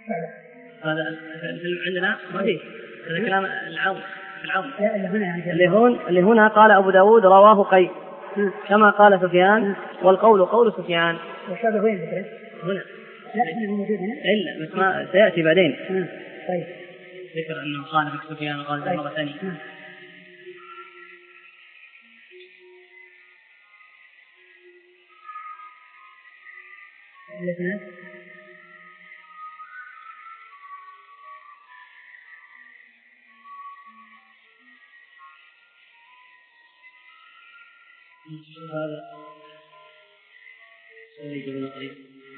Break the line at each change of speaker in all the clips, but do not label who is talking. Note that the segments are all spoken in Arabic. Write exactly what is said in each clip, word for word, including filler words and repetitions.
هذا عندنا ما فيه هذا كلام العظم العظم اللي هون اللي هنا قال أبو داود رواه قيس كما قال سفيان والقول قول سفيان.
وشابه وين ذكره؟
هنا.
لا هنا موجود هنا.
إلا بس ما سيأتي بعدين.
طيب.
ذكر أنه خالف سفيان وقال ذلك مرة ثانية.
الاثنين.
هذا سوري جميل قريب.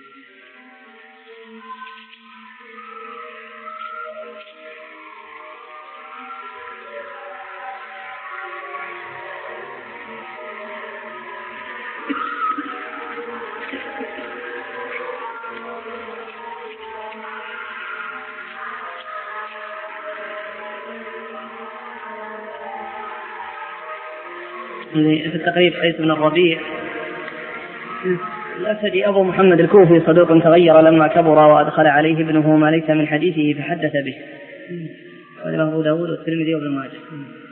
في التقريب قيس بن الربيع الأسدي أبو محمد الكوفي صدوق تغير لما كبر وأدخل عليه ابنه ما ليس من حديثه فحدث به. قال أبو داود والترمذي وابن ماجه.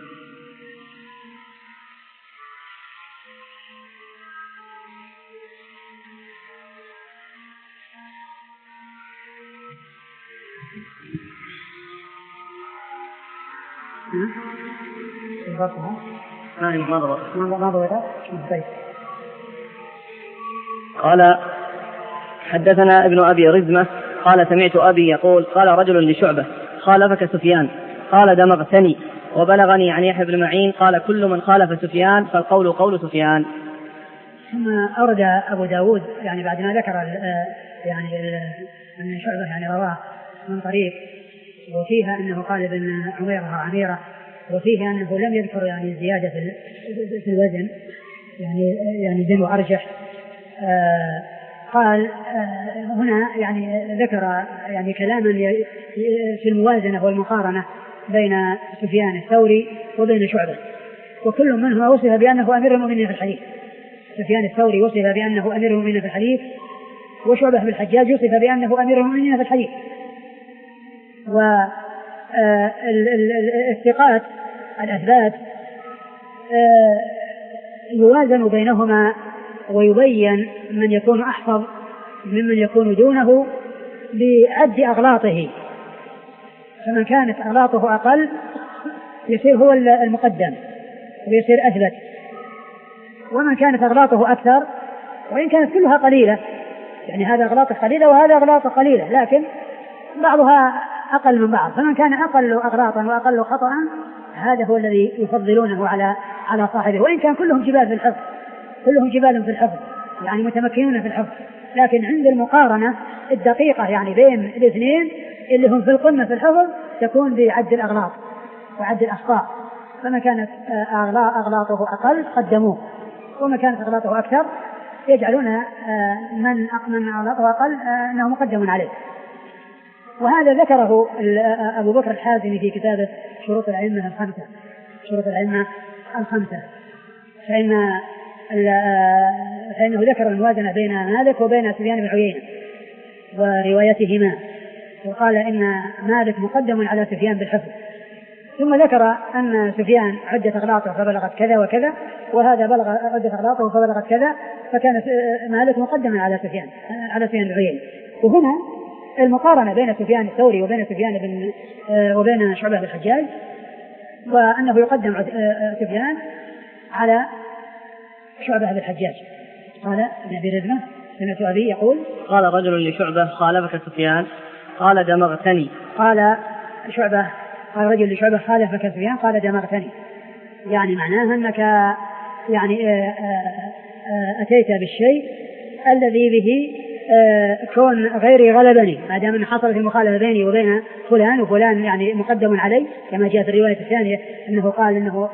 ما
ما ضبط
ما ضبط. طيب.
قال حدثنا ابن أبي رزمة قال سمعت أبي يقول قال رجل لشعبة خالفك سفيان قال دمغتني وبلغني عن يحيى بن معين قال كل من خالف سفيان فالقول قول سفيان.
ثم أورد أبو داود يعني بعد ما ذكر يعني أن شعبة يعني رواه من طريق وفيها أنه قال ابن عميرة عميرة وفيه أنه لم يذكر يعني زيادة في الوزن يعني يعني دم أرجح. آه قال آه هنا يعني ذكر يعني كلاما في الموازنة والمقارنة بين سفيان الثوري وبين شعبة وكل منهما وصف بأنه أمير المؤمنين في الحديث. سفيان الثوري وصف بأنه أمير المؤمنين في الحديث وشعبة بن الحجاج وصف بأنه أمير المؤمنين في الحديث. والثقات الأثبات يوازن بينهما ويبين من يكون أحفظ ممن يكون دونه بعد أغلاطه، فمن كانت أغلاطه أقل يصير هو المقدم ويصير أثبت، ومن كانت أغلاطه أكثر وإن كانت كلها قليلة يعني هذا أغلاطه قليلة وهذا أغلاطه قليلة لكن بعضها أقل من بعض، فمن كان أقل أغلاطا وأقل خطأ هذا هو الذي يفضلونه على على صاحبه، وإن كان كلهم جبال في الحفظ كلهم جبال في الحفظ يعني متمكنون في الحفظ، لكن عند المقارنة الدقيقة يعني بين الاثنين اللي هم في القمة في الحفظ تكون بعد الأغلاط وعد الأخطاء، فما كانت أغلاطه أقل قدموه وما كانت أغلاطه أكثر يجعلون من من أغلاطه أقل أنه مقدم عليه. وهذا ذكره أبو بكر الحازمي في كتابه شروط الأئمة الخمسة شروط الأئمة الخمسة فإن فإنه ذكر الموازنة بين مالك وبين سفيان بن عيينة وروايتهما، وقال إن مالك مقدم على سفيان بالحفظ، ثم ذكر أن سفيان عدة أغلاطه فبلغت كذا وكذا وهذا بلغ عدة أغلاطه فبلغت كذا، فكان مالك مقدما على سفيان على سفيان بن عيينة. وهنا المقارنة بين سفيان الثوري وبين سفيان بن وبين شعبة بن الحجاج وأنه يقدم سفيان على شعبة بن الحجاج. قال ابن أبي رزمة سمعت أبي يقول
قال رجل لشعبة خالفك سفيان قال دمغتني.
قال شعبة قال رجل لشعبة خالفك سفيان قال دمغتني، يعني معناها أنك يعني أتيت بالشيء الذي به كون غيري غلبني، ما دام أن حصلت المخالفة بيني وبين فلان وفلان يعني مقدم علي، كما جاء في الرواية الثانية أنه قال أنه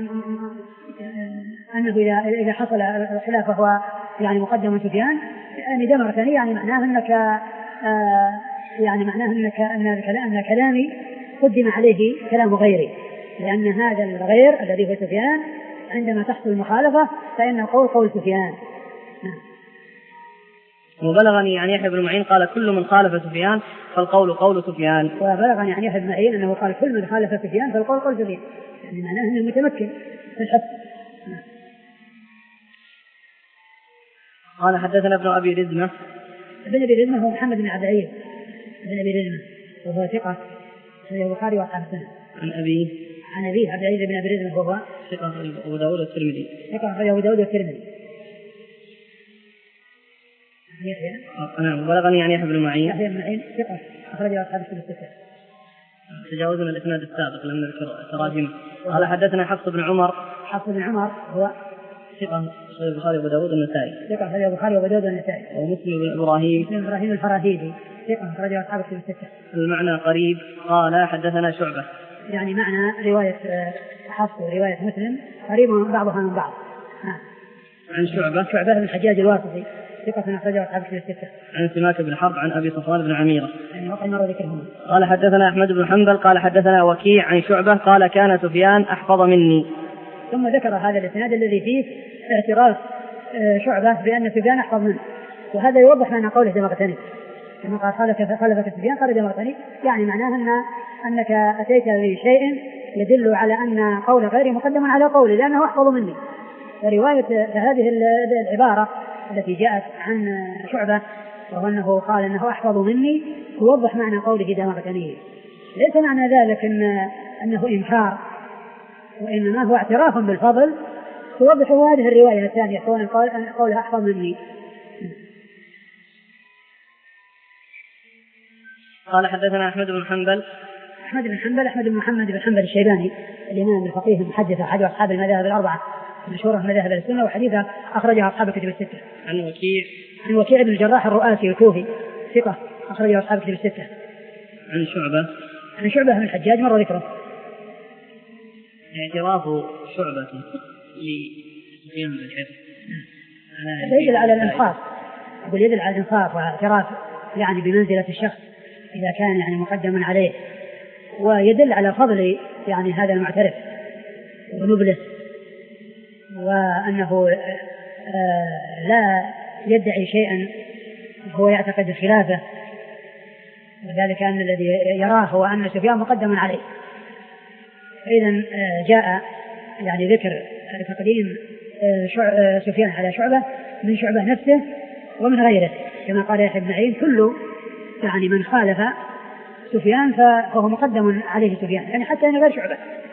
أنه إذا إذا حصل الخلاف فهو يعني مقدم سفيان، يعني دمغتني يعني معناه أنك يعني معناه أنك أن كلامي قدم عليه كلام غيري، لأن هذا الغير الذي هو سفيان عندما تحصل المخالفة فإن القول قول سفيان.
وبلغني عن يحيى بن معين قال كل من خالف سفيان فالقول قول سفيان.
وبلغني عن يحيى بن معين أنه قال كل من خالف سفيان فالقول قول سفيان، يعني معناه أنه متمكن في الحفظ.
قال حدثنا ابن أبي رزمة.
ابن أبي رزمة هو محمد بن عبد العزيز ابن أبي رزمة وهو ثقة في البخاري وأصحاب السنة.
عن أبي
عن أبي عبد العزيز بن أبي رزمة وهو
ثقة أبو داود والترمذي.
ثقة في أبو داود والترمذي.
نعم. بلغني عن يحيى بن معين.
يحيى بن معين ثقة أخرجه أصحاب الكتب الستة.
تجاوزنا الإسناد السابق لم نذكر تراجمه. قال حدثنا حفص بن عمر.
حفص بن عمر هو
ثقة في البخاري وأبو داود والنسائي.
ثقة في البخاري وأبو داود والنسائي.
ومسلم بن إبراهيم.
مسلم إبراهيم الفراهيدي ثقة أخرجه أصحاب الكتب الستة.
المعنى قريب. قال حدثنا شعبة.
يعني معنى رواية حفص ورواية مسلم قريب بعضها من بعض.
عن شعبة.
شعبة بن الحجاج الواسطي ثقة أخرجه أصحاب الكتب الستة.
عن سماك بن حرب عن أبي صفوان بن عميرة.
يعني وقع مرة ذكرهم.
قال حدثنا أحمد بن حنبل قال حدثنا وكيع عن شعبة قال كان سفيان أحفظ مني.
ثم ذكر هذا الإسناد الذي فيه اعتراف شعبة بأن سفيان أحفظ منه، وهذا يوضح معنى قوله دمغتني كما قال خالفك خالفك سفيان قال دمغتني، يعني معناه أن أنك أتيت بشيء يدل على أن قول غيري مقدم على قولي لأنه أحفظ مني. فرواية هذه العبارة التي جاءت عن شعبة وهو أنه قال أنه أحفظ مني توضح معنى قوله دمغتني. ليس معنى ذلك أن أنه إنكار، وإنما هو اعتراف بالفضل توضح هذه الرواية الثانية قولها أحفظ مني.
قال حدثنا أحمد بن حنبل.
أحمد بن حنبل أحمد بن محمد بن حنبل الشيباني الإمام الفقيه المحدث أحد أصحاب المذاهب الأربعة المشهورة من مذاهب السنة، وحديثه أخرجها أصحاب الكتب الستة.
عن وكيع.
عن وكيع بن الجراح الرؤاسي الكوفي ثقة أخرجها أصحاب الكتب الستة.
عن شعبة.
عن شعبة بن الحجاج مر ذكره.
اعتراف شعبة لسفيان بالحفظ
يدل على الإنصاف، يقول يدل على الإنصاف واعتراف يعني بمنزلة الشخص إذا كان يعني مقدما عليه، ويدل على فضل يعني هذا المعترف ونبله، وأنه لا يدعي شيئا هو يعتقد خلافه، وذلك أن الذي يراه هو أن سفيان مقدم عليه. فإذا جاء يعني ذكر تقديم سفيان على شعبة من شعبة نفسه ومن غيره، كما قال يحيى بن معين كل يعني من خالف سفيان فهو مقدم عليه سفيان، يعني حتى أن غير شعبة.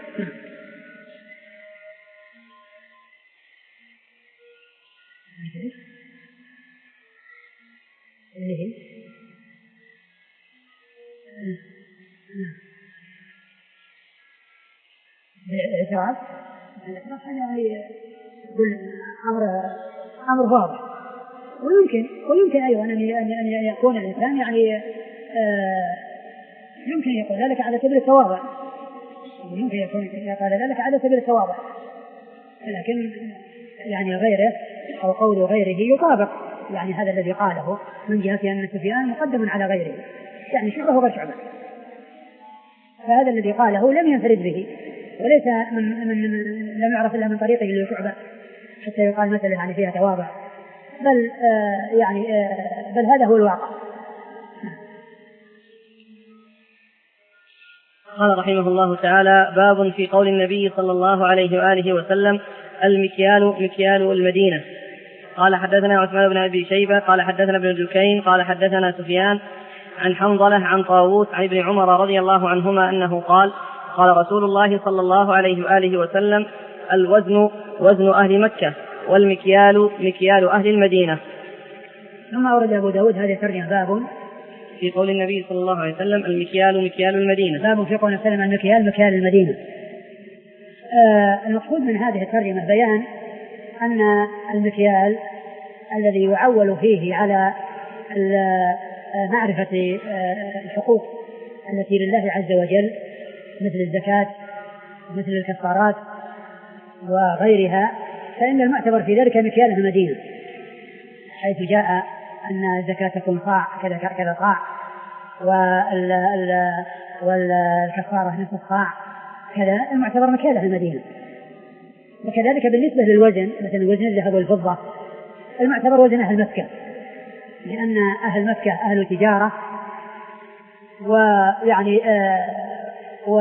الاعتراف يعني يقول أمر أمر واضح، ويمكن ويمكن أيضا أن يكون الإنسان يعني آه يمكن يقول ذلك على سبيل التواضع، يمكن يكون يقول ذلك على سبيل التواضع، لكن يعني غيره أو قول غيره يطابق يعني هذا الذي قاله من جهة أن سفيان مقدم على غيره، يعني شعبة وغير شعبة. فهذا الذي قاله لم ينفرد به، وليس من, من, من لم يعرف إلا من طريقه اللي شعبة حتى يقال مثلا يعني فيها تواضع، بل آه يعني آه بل هذا هو الواقع.
قال رحمه الله تعالى: باب في قول النبي صلى الله عليه وآله وسلم: المكيال مكيال المدينة. قال حدثنا عثمان بن أبي شيبة قال حدثنا ابن دكين قال حدثنا سفيان عن حنظلة عن طاووس عن ابن عمر رضي الله عنهما أنه قال: قال رسول الله صلى الله عليه وآله وسلم: الوزن وزن أهل مكة والمكيال مكيال أهل المدينة.
ثم أورد أبو داود هذه الترجمة: باب
في قول النبي صلى الله عليه وسلم: المكيال مكيال المدينة.
باب في قول النبي صلى الله عليه وسلم: المكيال مكيال المدينة. آه المقصود من هذه الترجمة بيان أن المكيال الذي يعول فيه على معرفة الحقوق التي لله عز وجل مثل الزكاة مثل الكفارات وغيرها، فإن المعتبر في ذلك مكيال المدينة، حيث جاء أن الزكاة تكون صاع كذا كذا صاع، والكفارة نصف صاع كذا، المعتبر مكيال المدينة. وكذلك بالنسبة للوزن مثل وزن الذهب والفضة المعتبر وزن أهل مكة، لأن أهل مكة أهل تجارة، ويعني آه و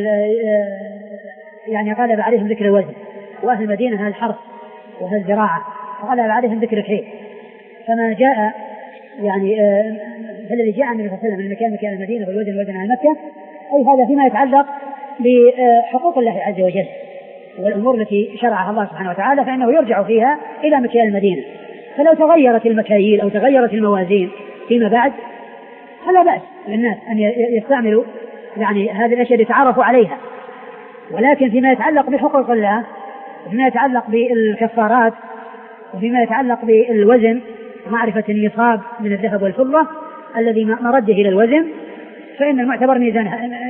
يعني غلب عليهم ذكر الوزن، وأهل المدينة أهل الحرث وأهل الزراعة غلب عليهم ذكر الخيل. فما جاء يعني آه الذي جاء النبي صلى الله عليه وسلم من مكان مكان المدينة والوزن وزن أهل مكة، أي هذا فيما يتعلق بحقوق الله عز وجل والأمور التي شرعها الله سبحانه وتعالى، فإنه يرجع فيها إلى مكيال المدينة. فلو تغيرت المكاييل أو تغيرت الموازين فيما بعد فلا بأس للناس أن يستعملوا يعني هذه الأشياء يتعرفوا عليها، ولكن فيما يتعلق بحقوق الله وفيما يتعلق بالكفارات وفيما يتعلق بالوزن ومعرفة النصاب من الذهب والفضة الذي مرده إلى الوزن، فإن المعتبر ميزان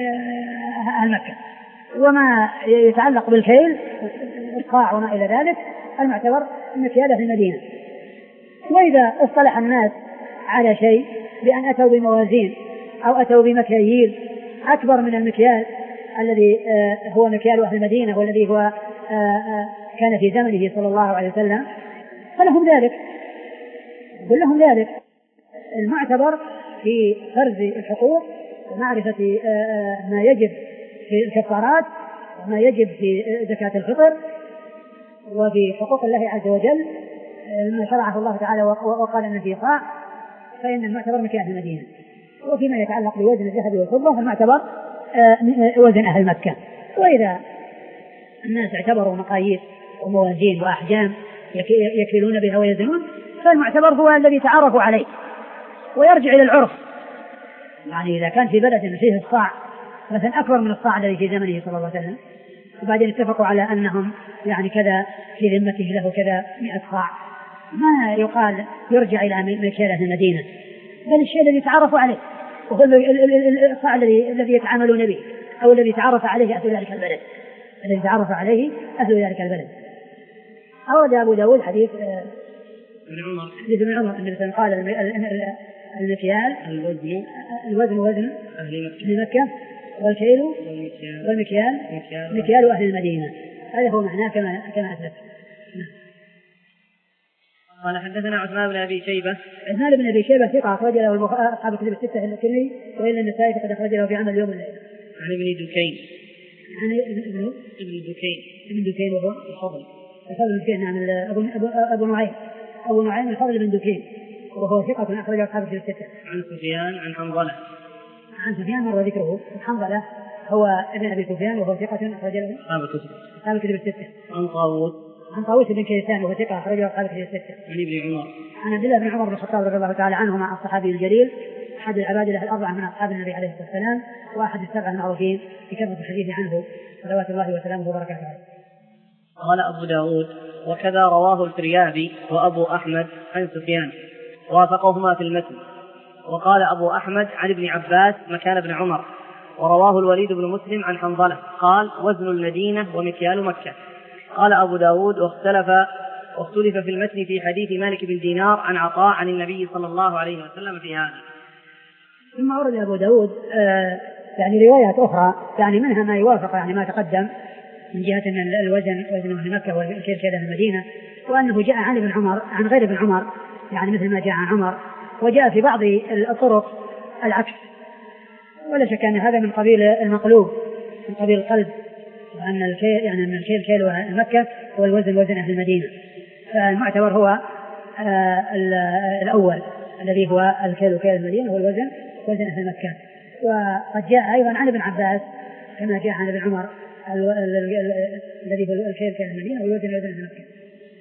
أهل مكة. وما يتعلق بالكيل القاع وما إلى ذلك المعتبر مكيال أهل المدينة. وإذا اصطلح الناس على شيء بأن أتوا بموازين أو أتوا بمكاييل أكبر من المكيال الذي هو مكيال أهل المدينة والذي هو كان في زمنه صلى الله عليه وسلم، فلهم ذلك، قل لهم ذلك. المعتبر في فرز الحقوق ومعرفة ما يجب في الكفارات وما يجب في زكاة الفطر وفي حقوق الله عز وجل مما شرعه الله تعالى وقال أن فيه قاع، فإن المعتبر مكان المدينة. وفيما يتعلق بوزن الذهب والفضة فالمعتبر وزن أهل مكة. وإذا الناس اعتبروا مقاييس وموازين وأحجام يكيلون بها ويزنون فالمعتبر هو الذي تعرفوا عليه ويرجع إلى العرف. يعني إذا كان في بلد فيه الصاع مثلا أكبر من الصاع الذي في زمنه صلى الله عليه وسلم وبعدين اتفقوا على أنهم يعني كذا في ذمته له كذا مئة صاع، ما يقال يرجع إلى مكيال أهل المدينة، بل الشيء الذي تعرفوا عليه وهو الصاع الذي يتعاملون به أو الذي تعرف عليه أهل ذلك البلد الذي تعرف عليه أهل ذلك البلد. أورد أبو داود حديث حديث ابن عمر أن قال المكيال الوزن الوزن وزن أهل مكة والكيل والمكيال مكيال أهل المدينة. هذا هو معناه كما كما أسلف.
قال حدثنا عثمان بن أبي شيبة.
عثمان بن أبي شيبة ثقة أخرج له أصحاب الكتب الستة إلا الترمذي وإلا النسائي فقد أخرج له في عمل اليوم والليلة.
عن ابن دكين.
عن ابن
ابن دكين.
ابن دكين وهو الفضل. الفضل بن دكين عن أبو أبو أبو نعيم أبو نعيم الفضل بن دكين وهو ثقة أخرج أصحاب الكتب الستة.
عن سفيان عن حنظلة.
عن سفيان مر ذكره. حنظلة هو ابن أبي سفيان وهو ثقة أخرج له
أصحاب الكتب.
أصحاب الكتب الستة.
عن طاووس.
عن طاووس بن كيسان وهو ثقة أخرج له أصحاب الكتب الستة.
عن ابن عمر.
عن عبد الله بن عمر بن الخطاب رضي الله تعالى عنهما الصحابي الجليل أحد العبادلة الأربعة من أصحاب النبي عليه الصلاة والسلام وأحد السبعة المعروفين بكثرة الحديث عنه صلوات الله وسلامه وبركاته عليه.
قال أبو داود وكذا رواه الفريابي وأبو أحمد عن سفيان وافقهما في المتن. وقال أبو أحمد عن ابن عباس مكان ابن عمر. ورواه الوليد بن مسلم عن حنظلة قال وزن المدينة ومكيال مكة. قال أبو داود واختلف واختلف في المتن في حديث مالك بن دينار عن عطاء عن النبي صلى الله عليه وسلم في هذا.
ثم أورد أبو داود آه يعني روايات أخرى يعني منها ما يوافق يعني ما تقدم من جهة أن الوزن وزن أهل مكة والكيل كيل أهل المدينة، وأنه جاء عن ابن عمر عن غير ابن عمر يعني مثل ما جاء عن عمر، وجاء في بعض الطرق العكس، ولا شك أن هذا من قبيل المقلوب من قبيل القلب، وأن الكيل يعني أن الكيل كيل أهل مكة والوزن وزن أهل المدينة. فالمعتبر هو آه الأول الذي هو الكيل كيل المدينة والوزن وزن أهل مكة. وقد جاء أيضا عن ابن عباس كما جاء عن ابن عمر الذي هو الكيل كيل المدينة والوزن وزن أهل مكة.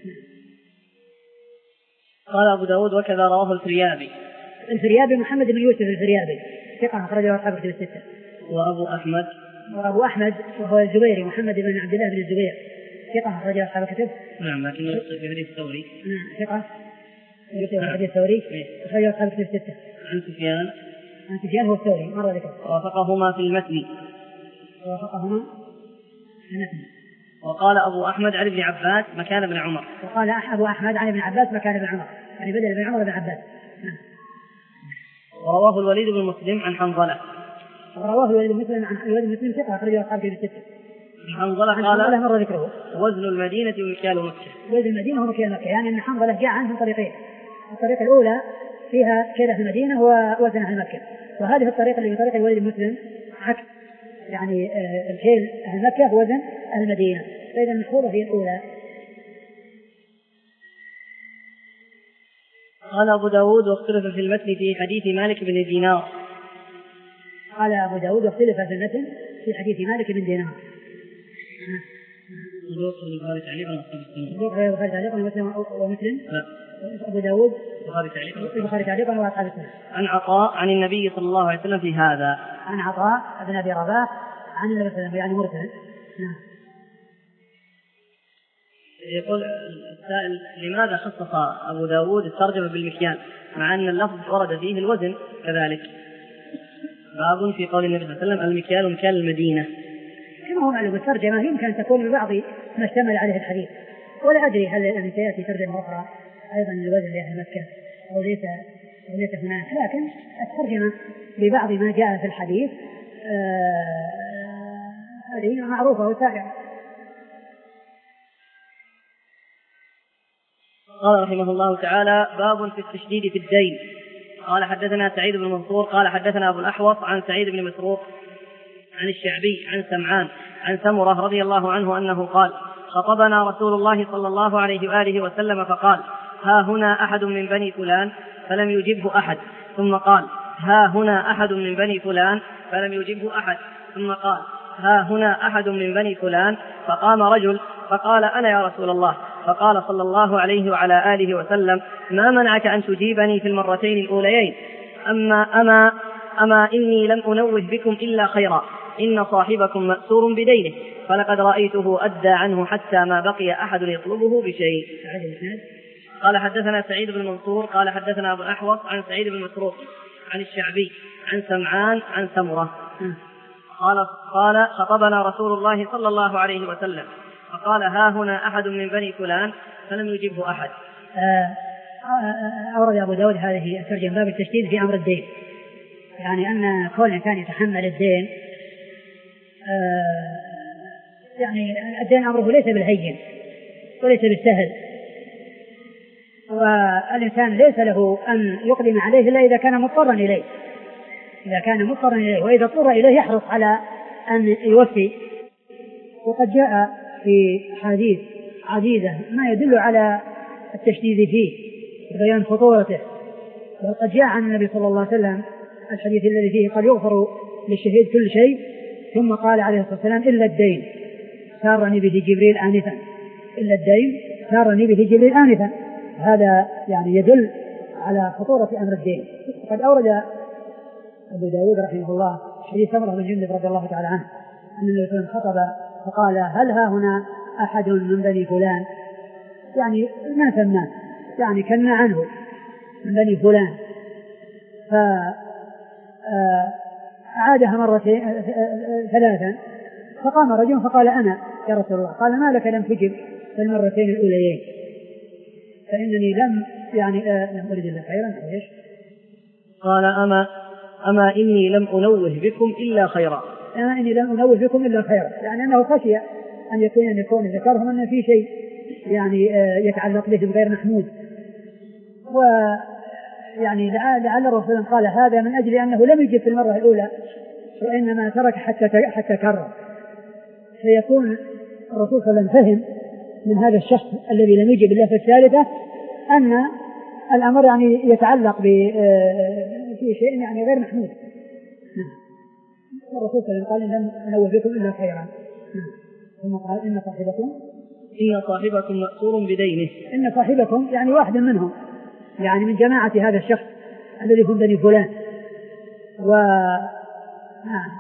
قال أبو داود وكذا رواه الفريابي.
الفريابي محمد بن يوسف الفريابي ثقة أخرجه أصحاب الكتب الستة.
وأبو أحمد
وأبو أحمد وهو الزبيري محمد بن عبد الله بن الزبير ثقة أخرجه أصحاب الكتب.
نعم لكن يصل في حديث الثوري.
نعم ثقة يصل في حديث الثوري أخرجه أصحاب الكتب الستة.
عن سفيان.
عن سفيان هو الثوري مرة ذكر.
وافقهما في المتن.
وافقهما في المتن.
وقال أبو أحمد عن ابن عباس مكان ابن عمر.
وقال أبو أحمد عن ابن عباس مكان ابن عمر يعني بدل ابن عمر ابن عباس.
ورواه الوليد بن مسلم عن حنظلة.
ورواه الوليد بن مسلم عن الوليد بن مسلم ثقة أخرجه أصحاب الكتب الستة.
حنظلة قال
حنظلة مرة ذكره.
وزن المدينة ومكيال مكة.
وزن المدينة ومكيال مكة يعني أن حنظلة جاء عنه من طريقين. الطريقة الأولى فيها كيل أهل المدينة ووزن أهل مكة. وهذه الطريقة اللي بطريقة الوليد مسلم عكس، يعني الكيل أهل مكة وزن أهل المدينة، فإذا المشهورة هي الأولى.
قال أبو داود واختلف في المتن في حديث مالك بن دينار.
قال أبو داود واختلف في المتن في حديث مالك بن دينار.
البخاري تعليقا
البخاري تعليقا ومسلم.
لا.
أبو داود
البخاري تعليقا
البخاري تعليقا وأصحاب السنن.
عن عطاء عن النبي صلى الله عليه وسلم في هذا.
عن عطاء بن أبي رباح عن النبي صلى الله عليه وسلم، يعني مرسل. نعم.
يقول السائل: لماذا خصص أبو داود الترجمة بالمكيال مع أن اللفظ ورد فيه الوزن كذلك؟ باب في قول النبي صلى الله عليه وسلم: المكيال مكيال المدينة.
كما هو معلوم الترجمة يمكن أن تكون ببعض ما اشتمل عليه الحديث، ولا أدري هل أن سيأتي ترجمة أخرى أيضا للوزن لأهل مكة أو ليس أو ليس هناك، لكن الترجمة ببعض ما جاء في الحديث هذه آه معروفة وسائرة.
قال رحمه الله تعالى: باب في التشديد في الدين. قال حدثنا سعيد بن منصور قال حدثنا أبو الأحوص عن سعيد بن مسروق عن الشعبي عن سمعان عن سمرة رضي الله عنه أنه قال: خطبنا رسول الله صلى الله عليه وآله وسلم فقال: ها هنا أحد من بني فلان، فلم يجبه أحد، ثم قال: ها هنا أحد من بني فلان، فلم يجبه أحد، ثم قال: ها هنا أحد من بني فلان، فقام رجل فقال: أنا يا رسول الله. فقال صلى الله عليه وعلى آله وسلم: ما منعك أن تجيبني في المرتين الأوليين؟ أما, أما, أما إني لم أنوه بكم إلا خيرا، إن صاحبكم مأسور بدينه، فلقد رأيته أدى عنه حتى ما بقي أحد يطلبه بشيء. قال حدثنا سعيد بن منصور قال حدثنا أبو الأحوص عن سعيد بن مسروق عن الشعبي عن سمعان عن سمرة قال قال خطبنا رسول الله صلى الله عليه وسلم فقال: ها هنا أحد من بني فلان، فلم يجبه أحد.
أورد أبو داود هذه الترجمة باب التشديد في أمر الدين، يعني أن كل إنسان يتحمل الدين، يعني الدين أمره ليس بالهين وليس بالسهل، والإنسان ليس له أن يقدم عليه إلا إذا كان مضطرا إليه، إذا كان مضطرا إليه، وإذا اضطر إليه يحرص على أن يوفي. وقد جاء في حديث عديدة ما يدل على التشديد فيه بيان خطورته، وقد جاء عن النبي صلى الله عليه وسلم الحديث الذي فيه قد يغفر للشهيد كل شيء، ثم قال عليه الصلاة والسلام: إلا الدين سارني به جبريل آنفا، إلا الدين سارني به جبريل آنفا. هذا يعني يدل على خطورة أمر الدين. قد أورد أبو داود رحمه الله حديث سمرة بن جندب رضي الله تعالى عنه أن النبي صلى الله عليه وسلم خطب فقال: هل ها هنا أحد من بني فلان، يعني ما سماه، يعني كنا عنه من بني فلان، فأعادها مرتين ثلاثا، فقام رجل فقال: أنا يا رسول الله. قال: ما لك لم تجب في المرتين الأوليين؟ فإنني لم يعني لم أرد إلا خيرا. إيش؟
قال: أما أما إني لم أنوه بكم إلا خيرا.
أما إني لم أنوه بكم إلا خيرا، يعني أنه خشي أن يكون أن يكون ذكرهم أن في شيء يعني يتعلق به غير محمود، ويعني لعل الرسول قال هذا من أجل أنه لم يجب في المرة الأولى، وإنما ترك حتى حتى كرر، فيكون الرسول صلى الله عليه وسلم فهم من هذا الشخص الذي لم يجب إلا في الثالثة أن الأمر يعني يتعلق في شيء يعني غير محمود. الرسول صلى الله عليه وسلم قال: لم أنوه بكم إلا خيرا. ثم قال: إن صاحبكم
إن صاحبكم مأسور بدينه.
إن صاحبكم يعني واحد منهم، يعني من جماعة هذا الشخص الذي هم بني فلان. و نعم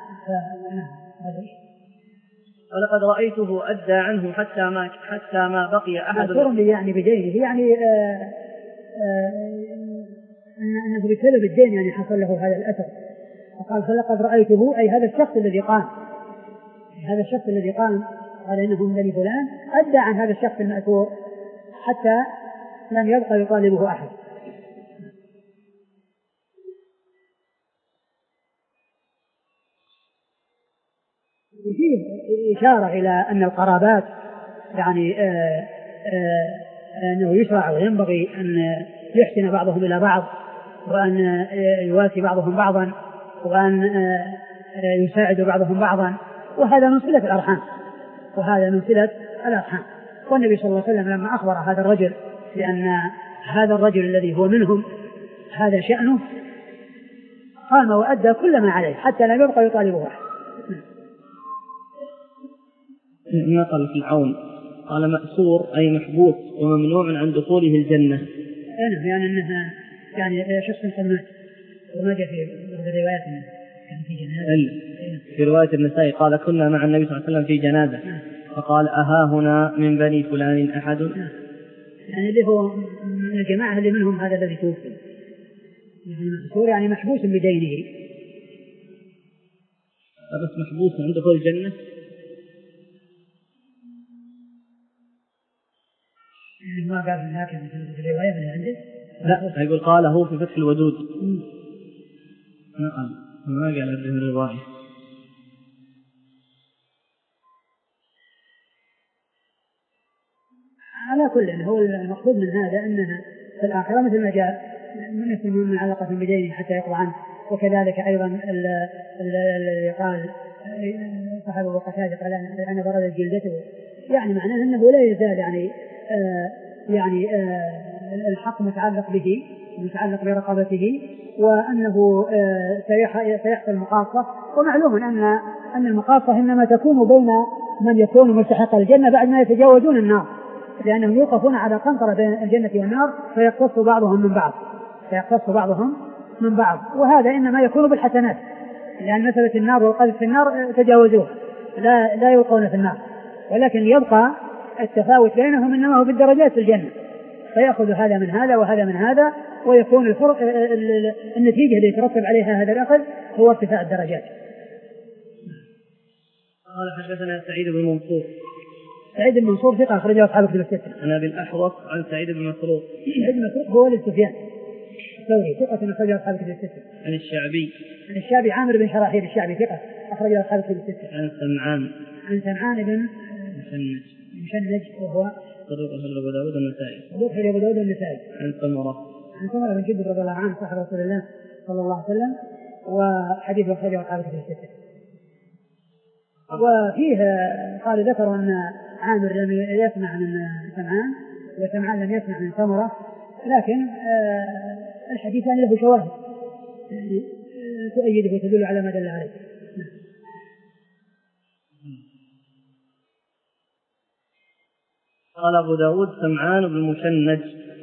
ولقد رأيته أدى عنه حتى ما حتى ما بقي أحد.
مأسور يعني بدينه، يعني آآ آآ أنه بسبب الدين يعني حصل له هذا الأثر. فقال: فلقد رأيته، أي هذا الشخص الذي قام هذا الشخص الذي قام قال إنه من بني فلان، أدى عن هذا الشخص المأسور حتى لم يبقى يطالبه أحد. وفيه إشارة إلى أن القرابات يعني آآ آآ أنه يشرع وينبغي أن يحسن بعضهم إلى بعض، وأن يواسي بعضهم بعضا وأن يساعد بعضهم بعضا، وهذا من صلة الأرحام وهذا من صلة الأرحام. والنبي صلى الله عليه وسلم لما أخبر هذا الرجل لأن هذا الرجل الذي هو منهم هذا شأنه قام وأدى كل ما عليه حتى لا يبقى يطالبه أحد.
ما قال في العون قال مأسور أي محبوس وممنوع عن دخوله الجنة.
أنا يعني أنها يعني شخص قد وما جاء في الروايات في جنازة.
في رواية النسائي قال كنا مع النبي صلى الله عليه وسلم في جنازة فقال أها هنا من بني فلان أحد.
يعني اللي هو من الجماعة اللي منهم هذا الذي توفي يعني مأسور يعني محبوس بدينه.
بس محبوس عن دخول الجنة
ما قال من هكذا في الرواية من عنده.
لا يقول قال هو في فتح الودود ما قال ما قال في الرواية.
على كل هو المقصود من هذا أنها في الآخرة مثل ما جاء مثل من علقة بدينه حتى يقضى عنه، وكذلك أيضا الذي قال صاحب وقتاده قال أنا برد جلدته يعني معناه أنه لا يزال يعني آه يعني آه الحق متعلق به متعلق برقبته وأنه آه سيحصل مقاصة. ومعلوم أن أن المقاصة إنما تكون بين من يكون مستحق الجنة بعد ما يتجاوزون النار، لأنهم يوقفون على قنطرة بين الجنة والنار فيقتص بعضهم من بعض فيقتص بعضهم من بعض وهذا إنما يكون بالحسنات، لأن مسألة النار والقذف في النار تجاوزوه لا لا يلقون في النار، ولكن يبقى التفاوت بينهم إنما هو بالدرجات في الجنة، فيأخذ هذا من هذا وهذا من هذا ويكون الفرق النتيجة اللي يترتب عليها هذا الأخذ هو ارتفاع الدرجات.
قال حدثنا سعيد بن منصور.
سعيد بن منصور ثقة أخرجه أصحاب الكتب الستة.
عن أبي الأحوص عن سعيد بن مسروق.
سعيد بن مسروق هو ولد سفيان الثوري ثقة أخرجه أصحاب الكتب الستة.
عن الشعبي.
عن الشعبي عامر بن شراحيل الشعبي ثقة أخرجه أصحاب الكتب الستة.
عن سمعان.
عن سمعان بن
مشنج.
مشنج وهو
صدوق أخرجه أبو داود والنسائي.
صدوق أخرجه أبو داود والنسائي.
عن سمرة.
عن سمرة بن جندب رضي الله عنه صاحب رسول الله صلى الله عليه وسلم وحديث أخرجه أصحاب الكتب الستة. وفيه قال ذكر أن عامر لم يسمع من سمعان وسمعان لم يسمع من سمرة، لكن الحديثان له شواهد تؤيده وتدل على ما دل عليه.
قال أبو داود سمعان بن مشنج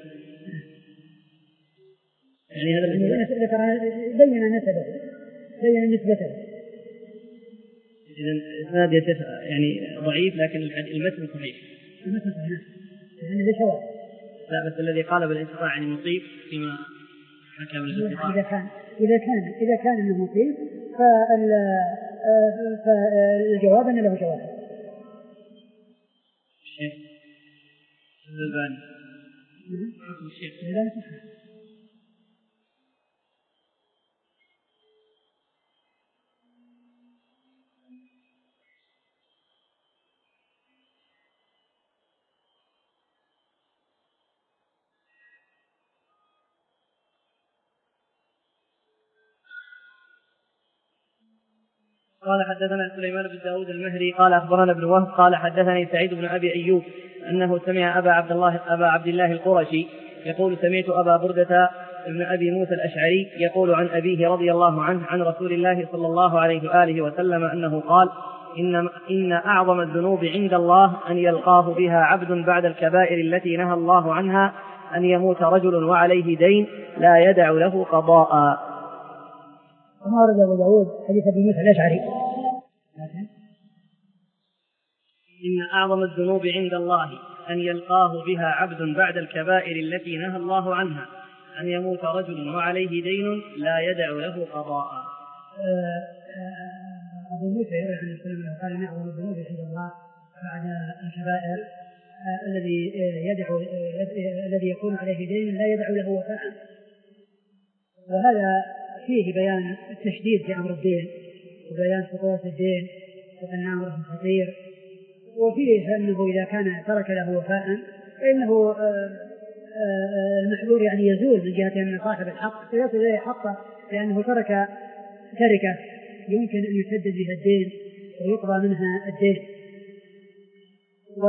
يعني هذا
ذكر بين نسبه بين نسبته.
إذن إسناد يعني ضعيف لكن المتن صحيح.
المتن صحيح يعني له شواهد.
لا بس الذي قال بالانقطاع يعني مصيب فيما حكى بالانقطاع.
إذا كان إذا كان إذا كان إنه مصيب فالجواب أن له شواهد.
الشيخ الألباني. الشيخ
الألباني صحيح.
قال حدثنا سليمان بن داود المهري قال أخبرنا ابن وهب قال حدثني سعيد بن أبي أيوب أنه سمع أبا عبد الله أبا عبد الله القرشي يقول سمعت أبا بردة ابن أبي موسى الأشعري يقول عن أبيه رضي الله عنه عن رسول الله صلى الله عليه وآله وسلم أنه قال إن, إن أعظم الذنوب عند الله أن يلقاه بها عبد بعد الكبائر التي نهى الله عنها أن يموت رجل وعليه دين لا يدع له قضاء.
كما ورد أبو داود حديث أبي موسى الأشعري
إن أعظم الذنوب عند الله أن يلقاه بها عبد بعد الكبائر التي نهى الله عنها أن يموت رجل وعليه دين لا يدع له قضاء.
أبو موسى يروي عن السلام قال إن أعظم الذنوب عند الله بعد الكبائر الذي يدع الذي يكون عليه دين لا يدع له وفاء، وهذا فيه بيان التشديد في أمر الدين وبيان خطورة الدين وأن أمره خطير، وفيه أنه إذا كان ترك له وفاء فإنه المحذور يعني يزول من جهة أن صاحب الحق فيصل إليه حقه لأنه ترك تركة يمكن أن يسدد بها الدين ويقضى منها الدين. و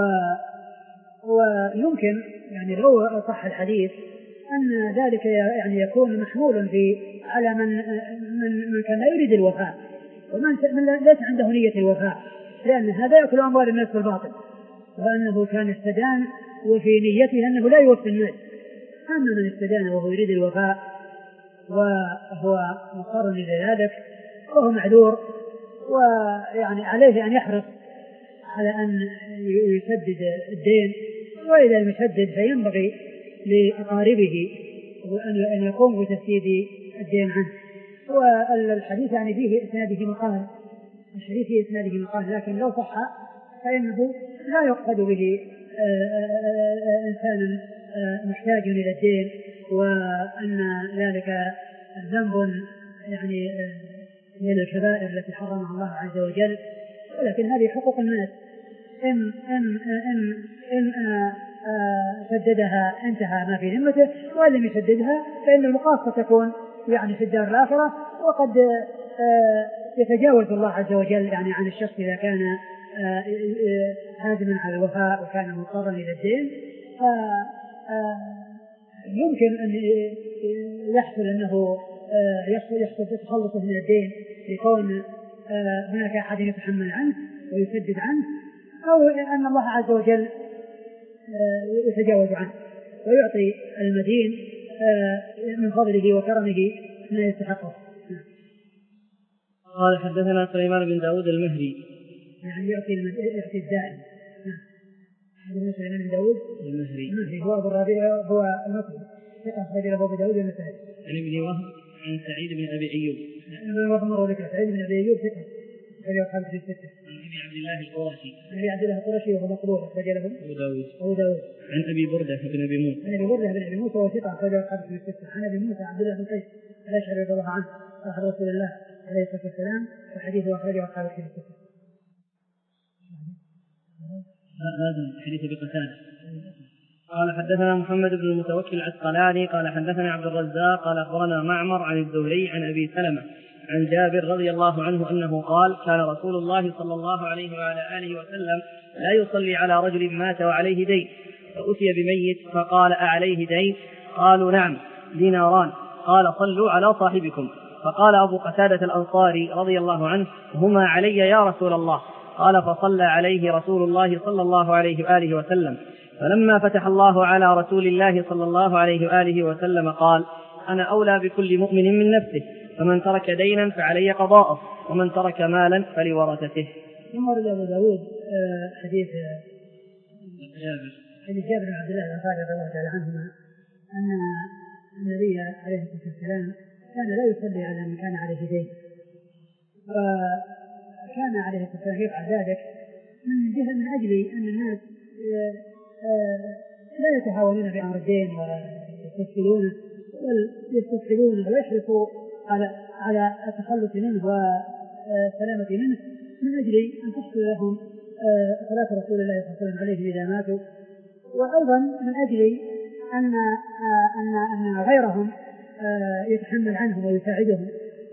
ويمكن يعني لو صح الحديث أن ذلك يعني يكون محمول في على من من, من كان لا يريد الوفاء ومن ليس عنده نية الوفاء، لأن هذا يأكل أموال الناس بالباطل، وأنه كان استدان وفي نيته أنه لا يوفي الناس. أما من استدان وهو يريد الوفاء وهو مضطر لذلك وهو معذور، ويعني عليه أن يحرص على أن يسدد الدين، وإذا لم يسدد فينبغي لأقاربه أن يقوم بتسديد الدين عنه. والحديث يعني فيه إسناده مقال، الحديث فيه إسناده مقال، لكن لو صح فإنه لا يقصد به إنسان محتاج إلى الدين وأن ذلك ذنب يعني من الكبائر التي حرمها الله عز وجل، ولكن هذه حقوق الناس، إن إن إن إن سددها انتهى ما في ذمته، وإن لم يسددها فإن المقاصة تكون يعني في الدار الآخرة، وقد يتجاوز الله عز وجل يعني عن الشخص إذا كان هادما على الوفاء وكان مضطرا إلى الدين. يمكن أن يحصل أنه يحصل تخلصه من الدين لكون هناك أحد يتحمل عنه ويسدد عنه، أو أن الله عز وجل يتجاوز عنه ويعطي المدين من فضله وكرمه ما يستحقه.
قال حدثنا سليمان بن داود المهري،
يعني يعطي يعطي الدائم. حدثنا سليمان بن داود
المهري
المهري هو أبو الربيع هو المصري ثقة أخرج له أبو داود والنسائي.
عن ابن وهب عن سعيد بن أبي أيوب.
ابن وهب مر ذكر سعيد بن أبي أيوب ثقة أخرج أصحاب الكتب الستة.
عن أبي عبد الله القرشي.
عن أبي عبد الله القرشي وهو مقبول أخرج له
أبو داود.
أبو داود.
عن أبي بردة بن أبي موسى.
عن أبي بردة بن أبي موسى وهو ثقة أخرج أصحاب الكتب الستة. عن أبي موسى عبد الله بن قيس الأشعري رضي الله عنه صاحب رسول الله عليه الصلاة والسلام، وحديثه أخرجه أصحاب الكتب الستة.
هذا حديث بقتادة. قال حدثنا محمد بن المتوكل العسقلاني قال حدثنا عبد الرزاق قال أخبرنا معمر عن الزهري عن أبي سلمة عن جابر رضي الله عنه أنه قال كان رسول الله صلى الله عليه وعلى آله وسلم لا يصلي على رجل مات وعليه دين، فأتي بميت فقال أعليه دين؟ قالوا نعم ديناران. قال صلوا على صاحبكم. فقال أبو قتادة الأنصاري رضي الله عنه هما علي يا رسول الله. قال فصلى عليه رسول الله صلى الله عليه وآله وسلم. فلما فتح الله على رسول الله صلى الله عليه وآله وسلم قال أنا أولى بكل مؤمن من نفسه، فمن ترك دينا فعلي قضاءه، ومن ترك مالا فلورثته.
ثم ورد أبو داود حديث
جابر
حديث جابر بن عبد الله الأنصاري رضي الله تعالى عنهما أن النبي عليه الصلاة والسلام كان لا يصلي على من كان عليه دين، وكان عليه الصلاة والسلام يفعل ذلك من جهة من أجل أن الناس لا يتهاونون بأمر الدين ولا يستسهلونه بل يستسهلونه ويحرصوا على على التخلص منه والسلامة منه من أجل أن تحصل لهم صلاة رسول الله صلى الله عليه وسلم عليه إذا ماتوا، وأيضا من أجل أن أن أن غيرهم يتحمل عنهم ويساعدهم.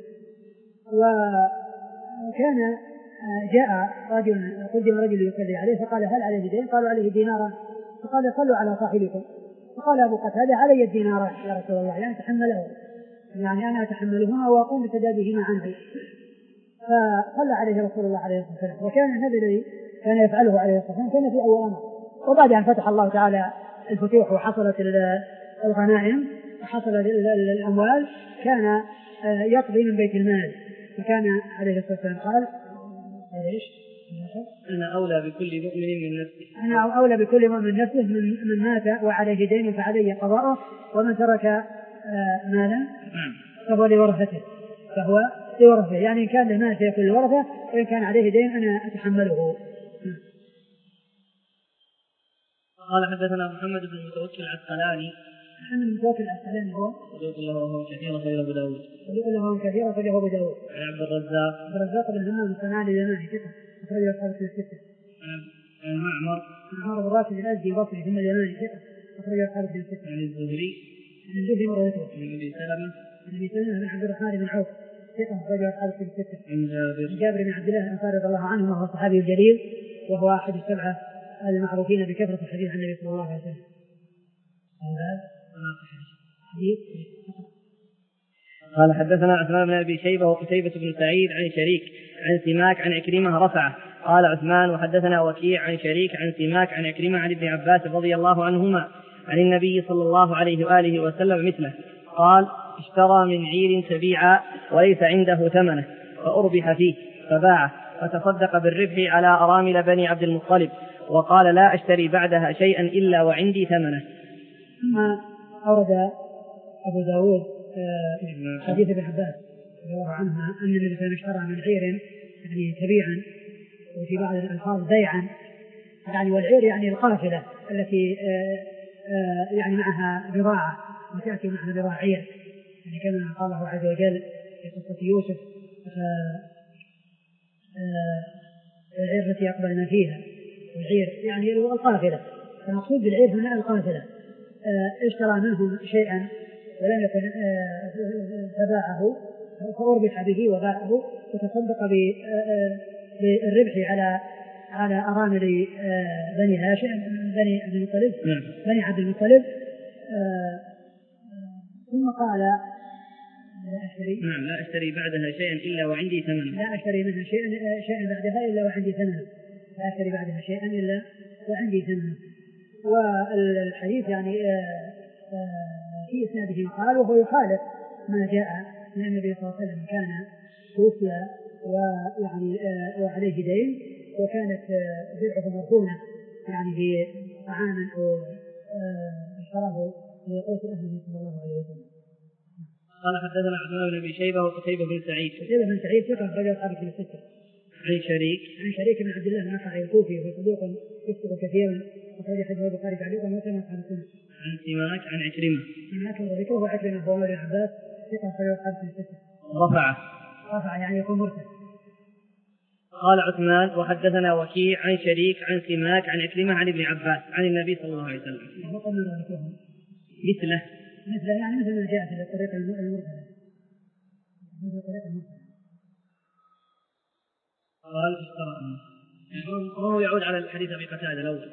وكان جاء رجل قدم رجل يصلي عليه فقال هل عليه دين؟ قالوا عليه ديناران. فقال صلوا على صاحبكم. فقال أبو قتادة علي الديناران يا رسول الله، يعني تحمله، يعني أنا أتحملهما وأقوم بسدادهما عنه. فصلى عليه رسول الله عليه الصلاة والسلام، وكان هذا الذي كان يفعله عليه الصلاة والسلام كان في أول أمر. وبعد أن فتح الله تعالى الفتوح وحصلت الغنائم وحصل الأموال كان يقضي من بيت المال، فكان عليه الصلاة والسلام قال ايش؟
أنا أولى بكل مؤمن من نفسه
أنا أولى بكل مؤمن من نفسه من, من مات وعليه دين فعليه قضاءه، ومن ترك مالا فهو لورثته فهو لورثته، يعني إن كان له مال فيكون لورثه، وإن كان عليه دين أنا أتحمله.
قال حدثنا محمد بن المتوكل العسقلاني.
محمد بن المتوكل العسقلاني هو
صدوق له كثيرا خير أبو داود.
صدوق له كثيرا خير أبو داود.
عبد الرزاق.
عبد الرزاق بن همام الصنعاني اليماني ثقة أخرج أصحاب الكتب الستة.
عن معمر.
معمر بن راشد الأزدي البصري ثم اليماني ثقة أخرجه أصحاب الكتب الستة.
عن الزهري
عن الزهري مرة ذكره.
عن أبي سلمة
عن أبي سلمة بن عبد الرحمن بن عوف ثقة أخرجه أصحاب الكتب الستة.
عن جابر
جابر بن عبد الله الأنصاري رضي الله عنه وهو الصحابي الجليل وهو أحد السبعة المعروفين بكثرة الحديث عن النبي صلى الله عليه وسلم. هذا حديث.
قال حدثنا عثمان بن أبي شيبة وقتيبة بن سعيد عن شريك عن سماك عن عكرمة رفعه. قال عثمان وحدثنا وكيع عن شريك عن سماك عن عكرمة عن ابن عباس رضي الله عنهما عن النبي صلى الله عليه وآله وسلم مثله. قال اشترى من عير سبيعا وليس عنده ثمنه فأربح فيه فباعه فتصدق بالربح على أرامل بني عبد المطلب وقال لا أشتري بعدها شيئا إلا وعندي ثمنه.
ثم أورد أبو داود حديث ابن عباس رضي الله عنها أن النبي صلى الله عليه وسلم اشترى من عير يعني تبيعا وفي بعض الألفاظ بيعا يعني والعير يعني القافلة التي يعني معها بضاعة وتأتي معها بضاعة عير يعني كما قال الله عز وجل في قصة يوسف العير التي أقبلنا فيها والعير يعني القافلة. المقصود بالعير هنا القافلة. اشترى منهم شيئا ولم يكن فباعه فأربح به وباعه وتصدق بالربح على على أرامل بني هاشم بني عبد المطلب بني عبد المطلب. ثم قال لا أشتري
نعم لا أشتري بعدها شيئا إلا وعندي ثمنه
لا أشتري منها شيئا شيئا بعدها إلا وعندي ثمنه لا أشتري بعدها شيئا إلا وعندي ثمنه. والحديث يعني في إسناده قال وهو يخالف ما جاء من النبي صلى الله عليه وسلم كان توفي ويعني وعليه دين وكانت درعه مرهونة يعني بطعام أو اشتراه لقوت أهله صلى الله عليه وسلم.
قال حدثنا عثمان بن أبي شيبة وقتيبة بن سعيد
قتيبة بن سعيد ثقة أخرجه أصحاب الكتب الستة.
عن شريك
عن شريك بن عبد الله النخعي الكوفي وهو صدوق يخطئ كثيرا أخرج حديثه البخاري تعليقا وسلم أصحاب السنة.
عن سماك عن عكرمة
سماك وذكره عكرمة هو مولى العباس ثقة أخرجه أصحاب الكتب الستة.
رفعه
رفع يعني يكون مرسل.
قال عثمان وحدثنا وكيع عن شريك عن سماك عن عكرمة عن ابن عباس عن النبي صلى الله عليه وسلم مثله
مثله يعني مثل ما جاء في الطريقة المرسلة مثل الطريقة المرسلة.
قال اشترى وهو يعود على الحديث أبي قتادة الأول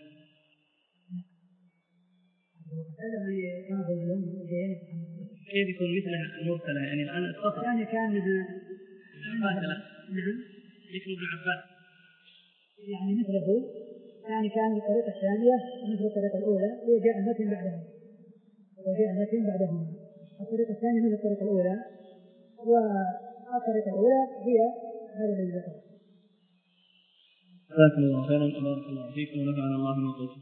كيف يكون مثلها المرسلة يعني الآن السطر
يعني كانها
مثلا
نعم
ذكر ابن عباس
يعني مثله يعني كان الطريقة الثانية مثل الطريقة الأولى وجاء المتن بعدها وجاء المتن بعدهما. الطريقة الثانية مثل الطريقة الأولى والطريقة الأولى هي هذا الذي ذكره.
جزاكم الله خيرا وبارك الله فيكم ونفعنا الله بما قلتم.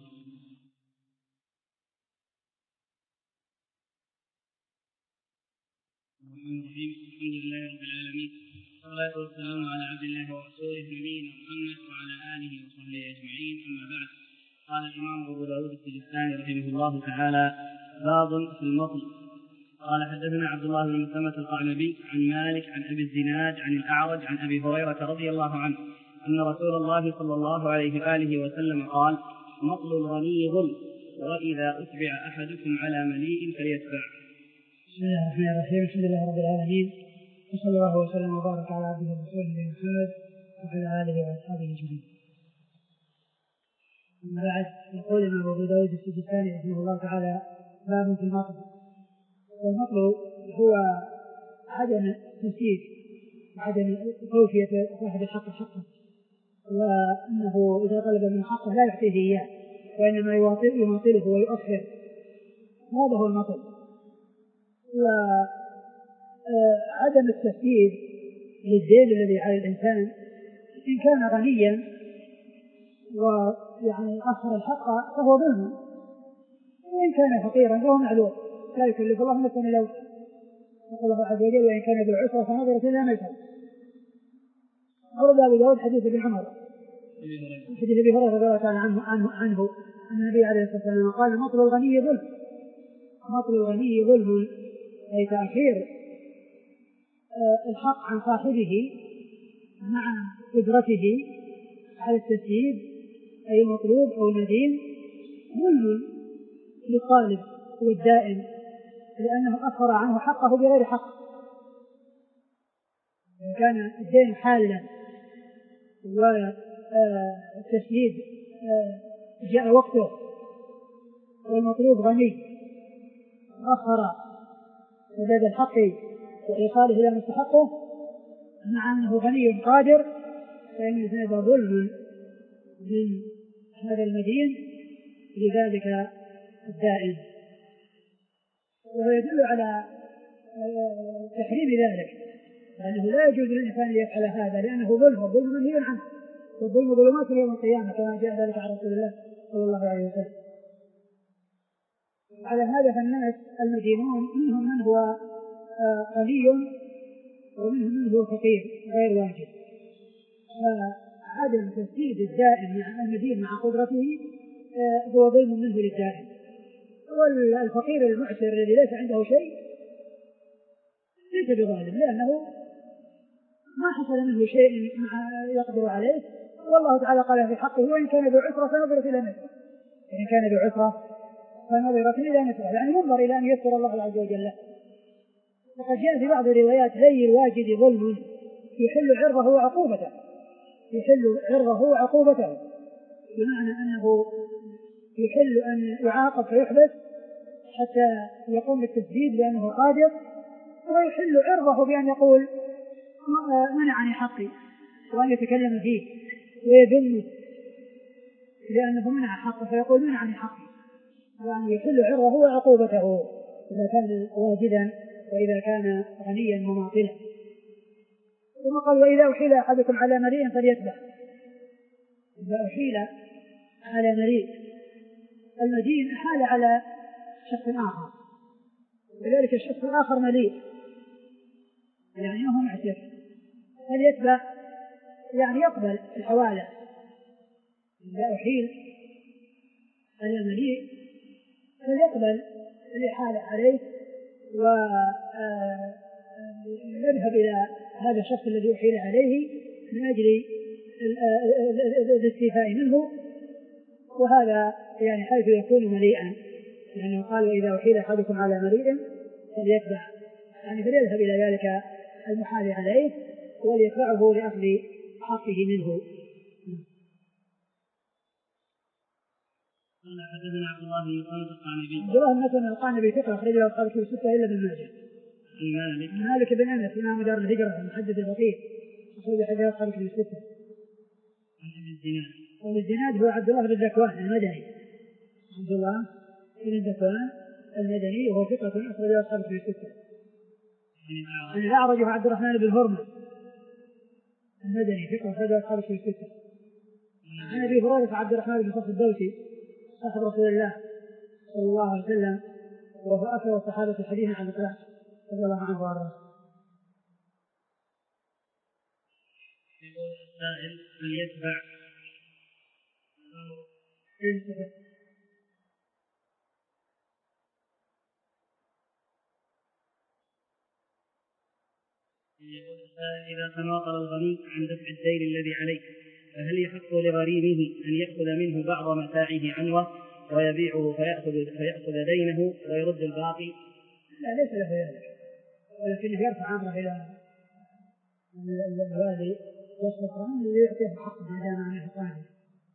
الرحمن الرحيم الحمد لله رب العالمين والصلاة والسلام على عبد الله ورسوله نبينا محمد وعلى آله وصحبه أجمعين. أما بعد قال الإمام أبو داود السجستاني رحمه الله تعالى باب في المطل. قال حدثنا عبد الله بن مسلمة القعنبي عن مالك عن أبي الزناد عن الأعرج عن أبي هريرة رضي الله عنه أن رسول الله صلى الله عليه وآله وسلم قال مطل الغني ظلم وإذا أتبع أحدكم على مليء فليتبع.
بسم الله الرحمن الرحيم الحمد لله رب العالمين وصلى الله وسلم وبارك على عبده ورسوله محمد وعلى آله وأصحابه أجمعين. أما بعد يقول الإمام أبو داود السجستاني رحمه الله تعالى باب في المطل. والمطل هو عدم تسديد وعدم توفية صاحب الحق حقه وأنه إذا طلب من حقه لا يعطيه إياه وإنما يماطله ويؤخر. هذا هو المطل. وعدم التسديد للدين الذي على الإنسان إن كان غنيا ويعني أخر الحق فهو ظلم وإن كان فقيرا فهو معلوم لا يكلف الله نفسا إلا وسعها. يقول الله عز وجل وإن كان ذو عسرة فنظرة إلى ميسرة. أورد أبو داود حديث ابن عمر حديث أبي هريرة رضي الله تعالى عنه عنه أن النبي عليه الصلاة والسلام قال مطل الغني ظلم. مطل الغني ظلم أي تأخير الحق عن صاحبه مع قدرته على التسديد أي مطلوب أو ندين ظلم للطالب والدائن، لأنه أخر عنه حقه بغير حق. إن كان الدين حالا والتسديد جاء وقته والمطلوب غني أخر سداد الحق وإيصاله إلى مستحقه مع أنه غني قادر، فإن هذا ظلم من هذا المدين لذلك الدائن. ويدل على تحريم ذلك، لأنه لا يجوز للإنسان أن يفعل هذا، لأنه ظلم، الظلم منهي عنه، والظلم ظلمات يوم القيامة كما جاء ذلك عن رسول الله صلى الله عليه وسلم. على هذا فالناس المدينون منهم من هو غني ومنهم من هو فقير غير واجب، فعدم تسديد الدائن مع المدين مع قدرته هو ظلم منه للدائن. والفقير المعسر الذي ليس عنده شيء ليس بظالم، لأنه ما حصل منه شيء يقدر عليه، والله تعالى قال في حقه وإن كان ذو عسرة فنظرة إلى نفسه، إن كان ذو عسرة فنظرة إلى نفسه، يعني ينظر إلى أن يذكر الله عز وجل. وقد جاء في بعض الروايات زي الواجد ظلم يحل عرضه وعقوبته، يحل عرضه وعقوبته، بمعنى أنه يحل أن يعاقب فيحبس حتى يقوم بالتسديد لأنه قادر، ويحل عرضه بأن يقول منعني حقي وأن يتكلم فيه ويذمه لأنه منع حقه فيقول منعني حقي، يعني يحل عرضه وعقوبته إذا كان واجدا وإذا كان غنيا مماطلا. ثم قال وإذا أحيل أحدكم على مليء فليتبع. إذا أحيل على مليء، المدين أحال على شخص آخر، وذلك الشخص الآخر مليء يعني هو معسر، فليتبع يعني يقبل الحوالة. إذا أحيل على مليء فليقبل الإحالة عليه ويذهب إلى هذا الشخص الذي أحيل عليه من أجل الاستيفاء منه، وهذا يعني حيث يكون مليئا، لأنه قال وإذا أحيل أحدكم على مليء فليتبع، يعني فليذهب إلى ذلك المحال عليه وليتبعه لأخذ حقه منه.
قال حدثنا عبد الله بن مسلم القعنبي.
عبد الله بن مسلم القعنبي ثقة أخرج له أصحاب الكتب الستة إلا ابن ماجه.
عن مالك.
عن مالك بن أنس إمام دار الهجرة المحدث الفقيه أخرج حديث أصحاب الكتب الستة.
عن أبي الزناد.
أبي الزناد هو عبد الله بن ذكوان المدني. عبد الله بن ذكوان المدني وهو ثقة أخرج له أصحاب الكتب الستة. عن الأعرج هو عبد الرحمن بن هرمز المدني ثقة أخرج له أصحاب الكتب الستة. عن أبي هريرة عبد الرحمن بن صخر الدوسي صاحب رسول الله صلى الله عليه وسلم وهو أكثر الصحابة حديثا عن الإطلاق رضي الله عنه وارضاه.
يقول السائل فليتبع يقول السائل إذا تناقل الغني عن دفع الدين الذي عليه فهل يحق لغريمه أن يأخذ منه بعض متاعه عنوة ويبيعه فيأخذ, فيأخذ دينه ويرد الباقي؟
لا ليس له ذلك، ولكن يرفع أمره إلى الوالي والسلطان ليعطيه حقه ما دام عنه حقه.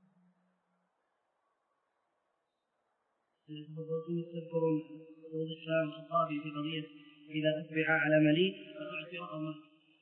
تذكرون خروج الشام الخطابي في قضية إذا أتبع على مليء فأعطي رقما.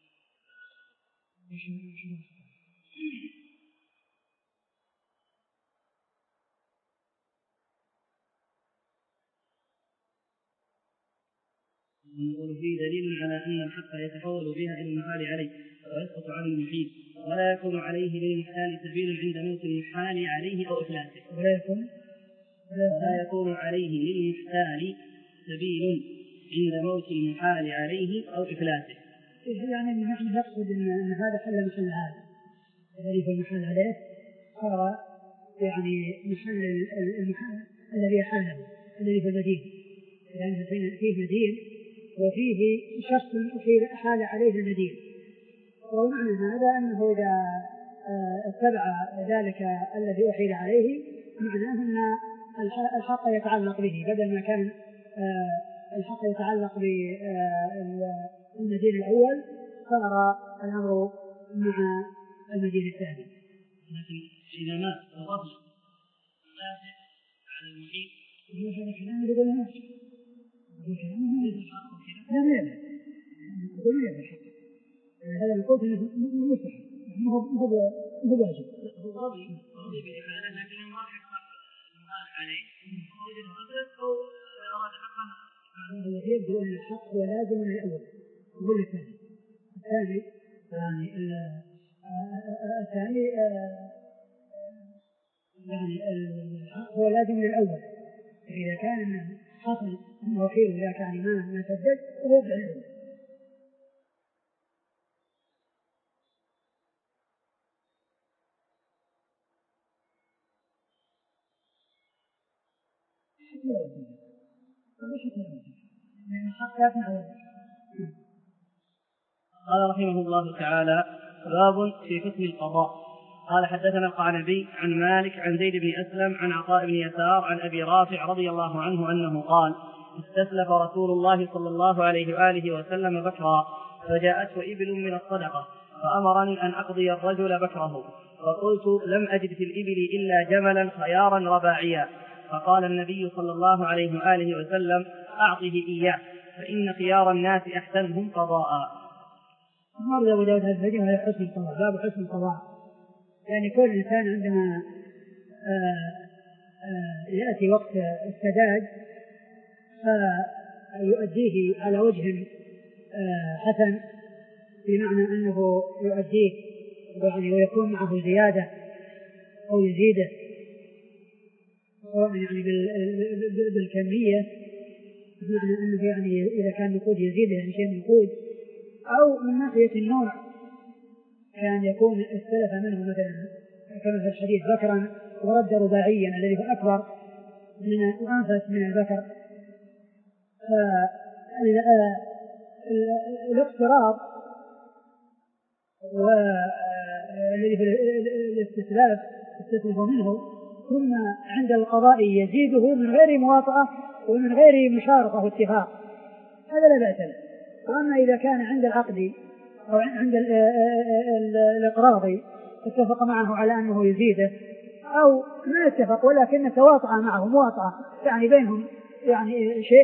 ونقول فيه دليل على أن الحق يتحول بها إلى المحال عليه ويسقط عن المحيل، ولا يكون عليه للمحال سبيل عند موت المحال عليه أو إفلاسه.
ولا يكون
ولا يكون عليه للمحال سبيل عند موت المحال عليه أو إفلاسه.
يعني نحن نقصد أن هذا حل محل هذا الذي هو المحال عليه، صار يعني محل المحال الذي حاله الذي هو المدين، لأن فيه مدين وفيه شخص حال عليه المدين. ومعنى هذا أنه إذا اتبع ذلك الذي أحيل عليه معناه أن الحق يتعلق به، بدل ما كان الحق يتعلق بالمدين الأول صار الأمر مع المدين الثاني.
لكن إذا مات الرجل نافع على المحيط
هذا كلام يقول نافع، يقول كلام نافع، لا لا يقول نافع، هذا القول إنه مستحيل، هو هو هو واجب،
هو رضي رضي بالإحالة، لكن ما حق المال عليه ووجده أبدا أو أراد حقا.
الذي يبدو أن الحق هو لازم من الأول يقول الثاني، الثاني يعني الثاني يعني الحق هو لازم من الأول، إذا كان حصل أنه خير ولا كان ما ما سدد هو يرجع الأول.
قال رحمه الله تعالى: باب في حكم القضاء. قال: حدثنا القعنبي عن مالك عن زيد بن أسلم عن عطاء بن يسار عن أبي رافع رضي الله عنه أنه قال: استسلف رسول الله صلى الله عليه وآله وسلم بكرا، فجاءته إبل من الصدقة، فأمرني أن أقضي الرجل بكره، فقلت: لم أجد في الإبل إلا جملا خيارا رباعيا. فقال النبي صلى الله عليه وآله وسلم: أعطه إياه، فإن خيار الناس أحسنهم قضاء.
مر أبو داود هذا الحديث على حسن القضاء، باب حسن القضاء، يعني كل إنسان عندما آآ آآ يأتي وقت السداد فيؤديه على وجه حسن، بمعنى أنه يؤديه يعني ويكون معه زيادة أو يزيده، سواء يعني بالكمية، بمعنى أنه يعني إذا كان نقود يزيده يعني شيء من نقود، أو من ناحية النوع كان يكون استلف منه مثلا كما في الحديث بكرا ورد رباعيا الذي هو أكبر من وأنفس من البكر. فالاقتراض والذي في الاستسلاف استسلف منه ثم عند القضاء يزيده من غير مواطأة ومن غير مشارطة واتفاق، هذا لا بأس له. وأما إذا كان عند العقد أو عند الإقراض اتفق معه على أنه يزيده، أو ما اتفق ولكن تواطأ معه مواطأة يعني بينهم يعني شيء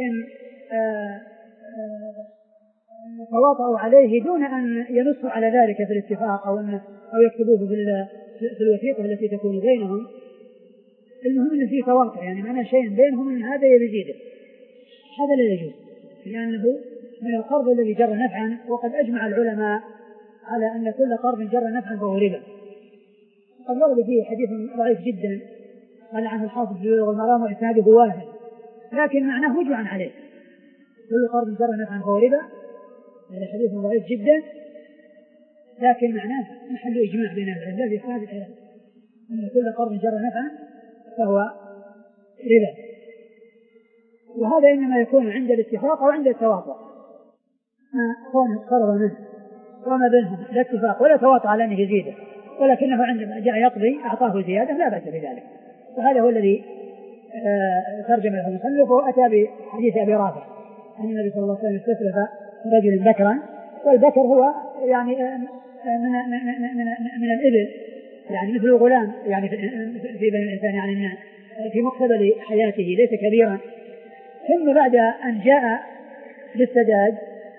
تواطؤوا عليه دون أن ينصوا على ذلك في الاتفاق أو أن أو يكتبوه في الوثيقة التي تكون بينهم، المهم أن فيه تواطؤ يعني معنى شيء بينهم أن هذا يزيده، هذا لا يجوز، لأنه من القرض الذي جر نفعا، وقد أجمع العلماء على أن كل قرض جر نفعا فهو ربا. قد ورد فيه حديث ضعيف جدا قال عنه الحافظ في بلوغ المرام وإسناده واحد، لكن معناه مجمع عليه، كل قرض جر نفعا فهو ربا، هذا حديث ضعيف جدا لكن معناه محل إجماع بين العلماء في هذا الكلام أن كل قرض جر نفعا فهو ربا، وهذا إنما يكون عند الاتفاق أو عند التواطؤ، ما كونه قرض منه وما بينهم لا اتفاق ولا تواطؤ على أنه يزيده، ولكنه عندما جاء يقضي أعطاه زيادة لا بأس بذلك. وهذا هو الذي ترجم له المصنف، وأتى بحديث أبي رافع أن النبي صلى الله عليه وسلم استسلف رجل بكرا، والبكر هو يعني من من من الإبل يعني مثل الغلام يعني في بني الإنسان يعني في مقتبل حياته ليس كبيرا. ثم بعد أن جاء للسداد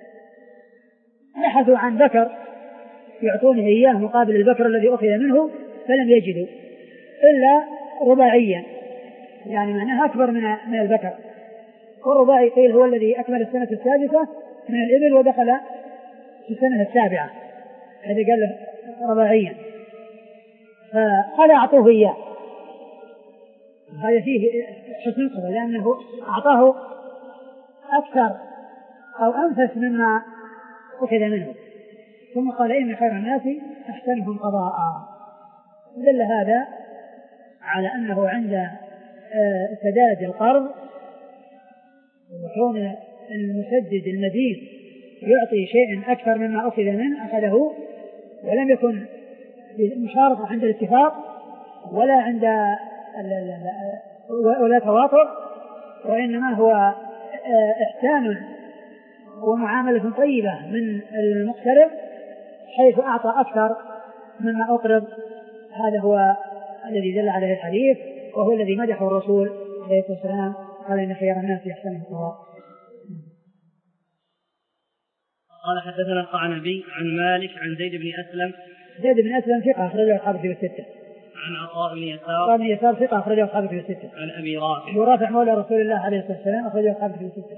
بحثوا عن بكر يعطونه إياه مقابل البكر الذي أخذ منه، فلم يجدوا إلا رباعيا يعني معناه أكبر من من البكر، والرباعي قيل هو الذي أكمل السنة السادسة من الإبل ودخل في السنة السابعة، هذا قال له رباعيا، فقال أعطوه إياه. هذا فيه حسن القضاء لأنه أعطاه أكثر أو أنفس مما أخذ منه، ثم قال إن خير الناس أحسنهم قضاء. دل هذا على أنه عند سداد القرض وكون المسدد المدين يعطي شيء أكثر مما أخذ منه أخذه، ولم يكن مشارطة عند الاتفاق ولا عند ولا تواطؤ، وإنما هو إحسان ومعاملة طيبة من المقترض حيث أعطى أكثر مما أقرض. هذا هو الذي دل عليه الحديث، وهو الذي مدحه الرسول عليه الصلاة والسلام، قال إن خير الناس أحسنهم القضاء.
قال حدثنا القعنبي عن مالك عن زيد بن أسلم.
زيد بن أسلم ثقة أخرجه أصحاب الكتب الستة.
عن عطاء بن يسار.
عطاء بن يسار ثقة أخرجه أصحاب الكتب الستة.
عن أبي رافع.
أبو رافع مولى رسول الله عليه الصلاة والسلام أخرجه أصحاب الكتب الستة.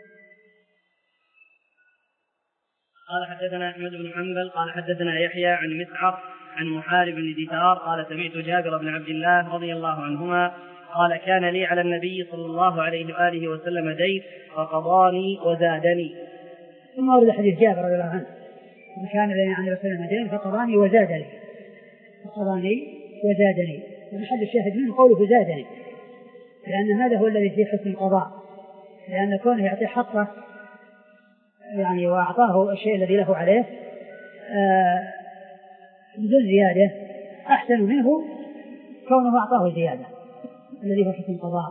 قال حدثنا أحمد بن حنبل قال حدثنا يحيى عن مسعر عن محارب بن دثار قال سمعت جابر بن عبد الله رضي الله عنهما قال كان لي على النبي صلى الله عليه وآله وسلم دين فقضاني وزادني.
ثم ورد حديث جابر رضي الله عنه كان لي عن رسول الله دين فقضاني وزادني فقضاني وزادني ومحل الشاهد منه قوله زادني، لأن هذا هو الذي فيه حسن القضاء، لأن كونه يعطي حقه يعني وأعطاه الشيء الذي له عليه بدون زيادة أحسن منه كونه أعطاه زيادة الذي هو حسن القضاء.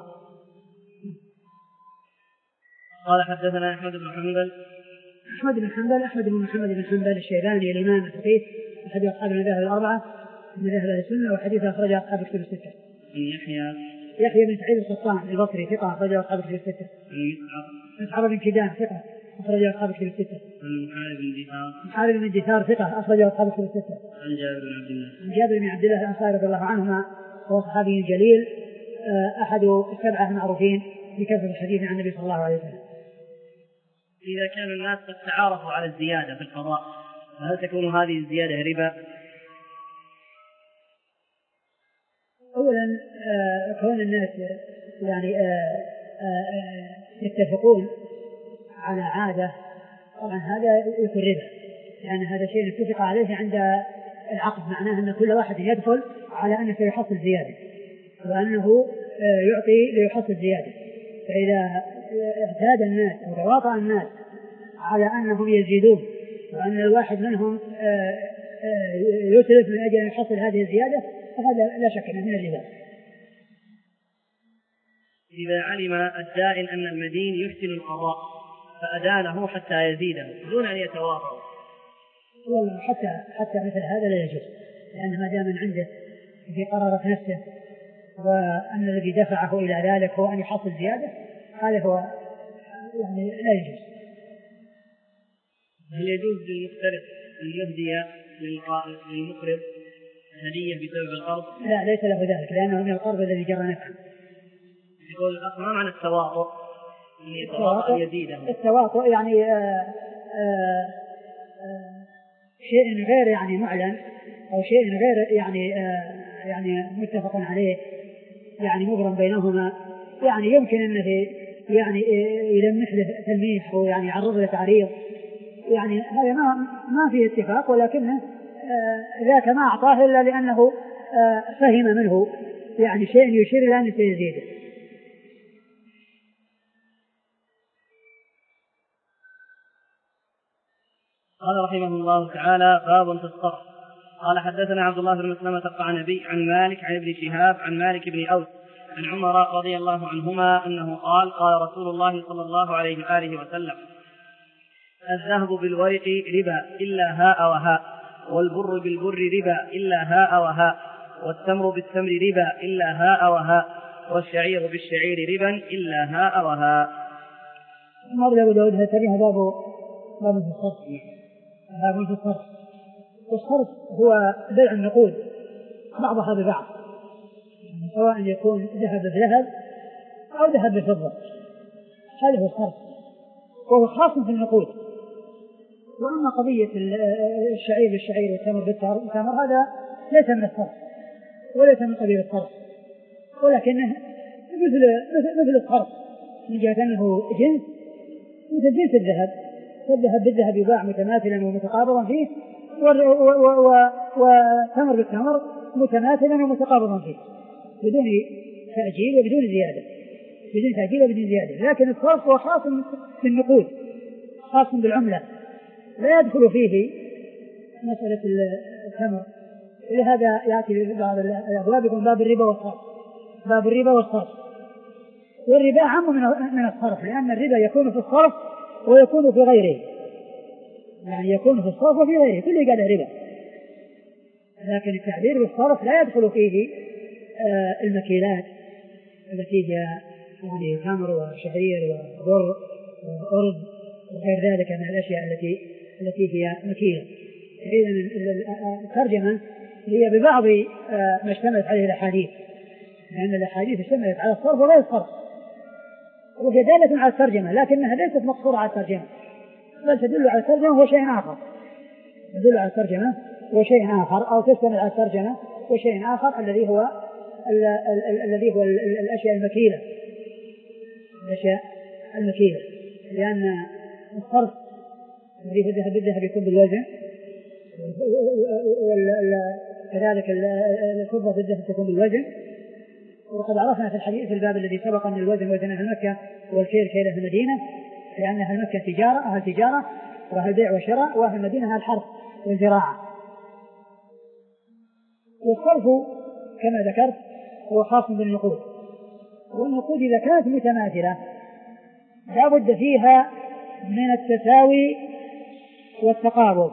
قال حدثنا أحمد بن حنبل.
أحمد بن حنبل أحمد بن محمد بن حنبل الشيباني الإمام الفقيه أحد أصحاب المذاهب الأربعة من مذاهب أهل السنة، وحديث أخرجه أصحاب الكتب الستة.
يحيى
يحيى بن سعيد القطان البصري ثقة أخرجه أصحاب الكتب الستة. مسعر بن كدام ثقة أخرجه أصحاب الكتب الستة.
محارب بن دثار.
محارب بن دثار ثقة أخرجه أصحاب الكتب الستة.
عن جابر بن عبد الله.
عن جابر بن عبد الله الأنصاري رضي الله عنهما وهو صحابي جليل أحد السبعة المعروفين بكثرة الحديث عن النبي صلى الله عليه وسلم.
إذا كان الناس قد تعارفوا على الزيادة في القضاء فهل تكون هذه الزيادة ربا؟
أولا آه كون الناس يعني آه آه يتفقون على عادة طبعا هذا يكون ربا، لأن هذا شيء اتفق عليه عند العقد، معناه أن كل واحد يدخل على أنه سيحصل زيادة وأنه آه يعطي ليحصل زيادة. فإذا اعتاد الناس أو تواطأ الناس على أنهم يزيدون وأن الواحد منهم يسلف من أجل أن يحصل هذه الزيادة فهذا لا شك من الربا.
إذا علم الدائن أن المدين يحسن القضاء فأدانه حتى يزيده دون أن يتواطأ،
حتى حتى مثل هذا لا يجوز، لأن ما دام عنده في قرارة نفسه وأن الذي دفعه إلى ذلك هو أن يحصل زيادة هذا هو يعني لا يجوز.
هل يجوز للمقترض أن يهدي للمقرض هدية بسبب القرض؟
لا ليس له ذلك، لأنه من القرض الذي جرى نفعا.
يقول الأخ ما معنى التواطؤ؟ التواطؤ يزيده.
التواطؤ يعني آآ آآ آآ شيء غير يعني معلن أو شيء غير يعني يعني متفق عليه يعني مبرم بينهما، يعني يمكن أنه يعني يلمح له تلميح أو يعني يعرض له تعريض، يعني هذا ما ما فيه اتفاق، ولكنه ذاك ما أعطاه إلا لأنه فهم منه يعني شيء يشير إلى أنه سيزيده.
قال رحمه الله تعالى باب في الصرف. قال حدثنا عبد الله بن مسلمة القعنبي عن مالك عن ابن شهاب عن مالك بن أوس عن عمر رضي الله عنهما أنه قال قال رسول الله صلى الله عليه وآله وسلم الذهب بالورق ربا إلا هاء وهاء، والبر بالبر ربا إلا هاء وهاء، والتمر بالتمر ربا إلا هاء وهاء، والشعير بالشعير ربا إلا هاء وهاء.
مر أبو داود هذا باب باب في الصرف. باب في الصرف. والصرف هو بيع النقود بعضها ببعض، يعني سواء يكون ذهب بذهب أو ذهب بفضة، هذا هو الصرف وهو خاص في النقود. وأما قضية الشعير بالشعير والتمر بالتمر هذا ليس من الصرف وليس من قبيل الصرف، ولكنه مثل مثل الصرف من جهة أنه جنس مثل جنس الذهب، والذهب بالذهب يباع متماثلا ومتقابضا فيه، وتمر بالتمر متماثلا ومتقابضا فيه بدون تأجيل وبدون زيادة، بدون تأجيل وبدون زيادة. لكن الصرف هو خاص بالنقود، خاص بالعملة، لا يدخل فيه مسألة التمر، ولهذا يأتي بعض الأبواب يكون باب الربا والصرف، باب الربا والصرف. والربا أعم من الصرف، لأن الربا يكون في الصرف ويكون في غيره، يعني يكون في الصرف وفي غيره كله قال ربا. لكن التعبير بالصرف لا يدخل فيه آه المكيلات التي هي يعني تمر وشعير وبر وأرز وغير ذلك من الأشياء التي التي هي مكيلة. إذن الترجمة هي ببعض آه ما اشتملت عليه الأحاديث، لأن الأحاديث اشتملت على الصرف وغير الصرف، وهي دالة على الترجمة لكنها ليست مقصورة على الترجمة، بل تدل على الترجمة هو شيء آخر، تدل على الترجمة هو شيء آخر، أو تشتمل على الترجمة وشيء آخر الذي هو الذي هو الأشياء المكيلة، الأشياء المكيلة، لأن الصرف الذي في الذهب بالذهب يكون بالوزن، وكذلك الفضة في الذهب تكون بالوزن. وقد عرفنا في الحديث في الباب الذي سبق أن الوزن وزن أهل مكة والكيل كيل أهل المدينة، لأن أهل مكة تجارة أهل تجارة وأهل بيع وشراء، وأهل المدينة أهل حرث والزراعة. والصرف كما ذكرت هو خاص بالنقود، والنقود إذا كانت متماثلة لا بد فيها من التساوي والتقابض،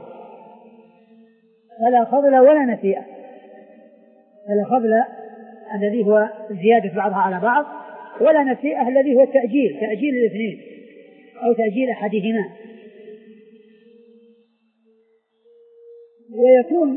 فلا فضل ولا نسيئة، فلا فضل الذي هو زيادة بعضها على بعض، ولا نسيئة الذي هو التأجيل، تأجيل الاثنين أو تأجيل أحدهما. ويكون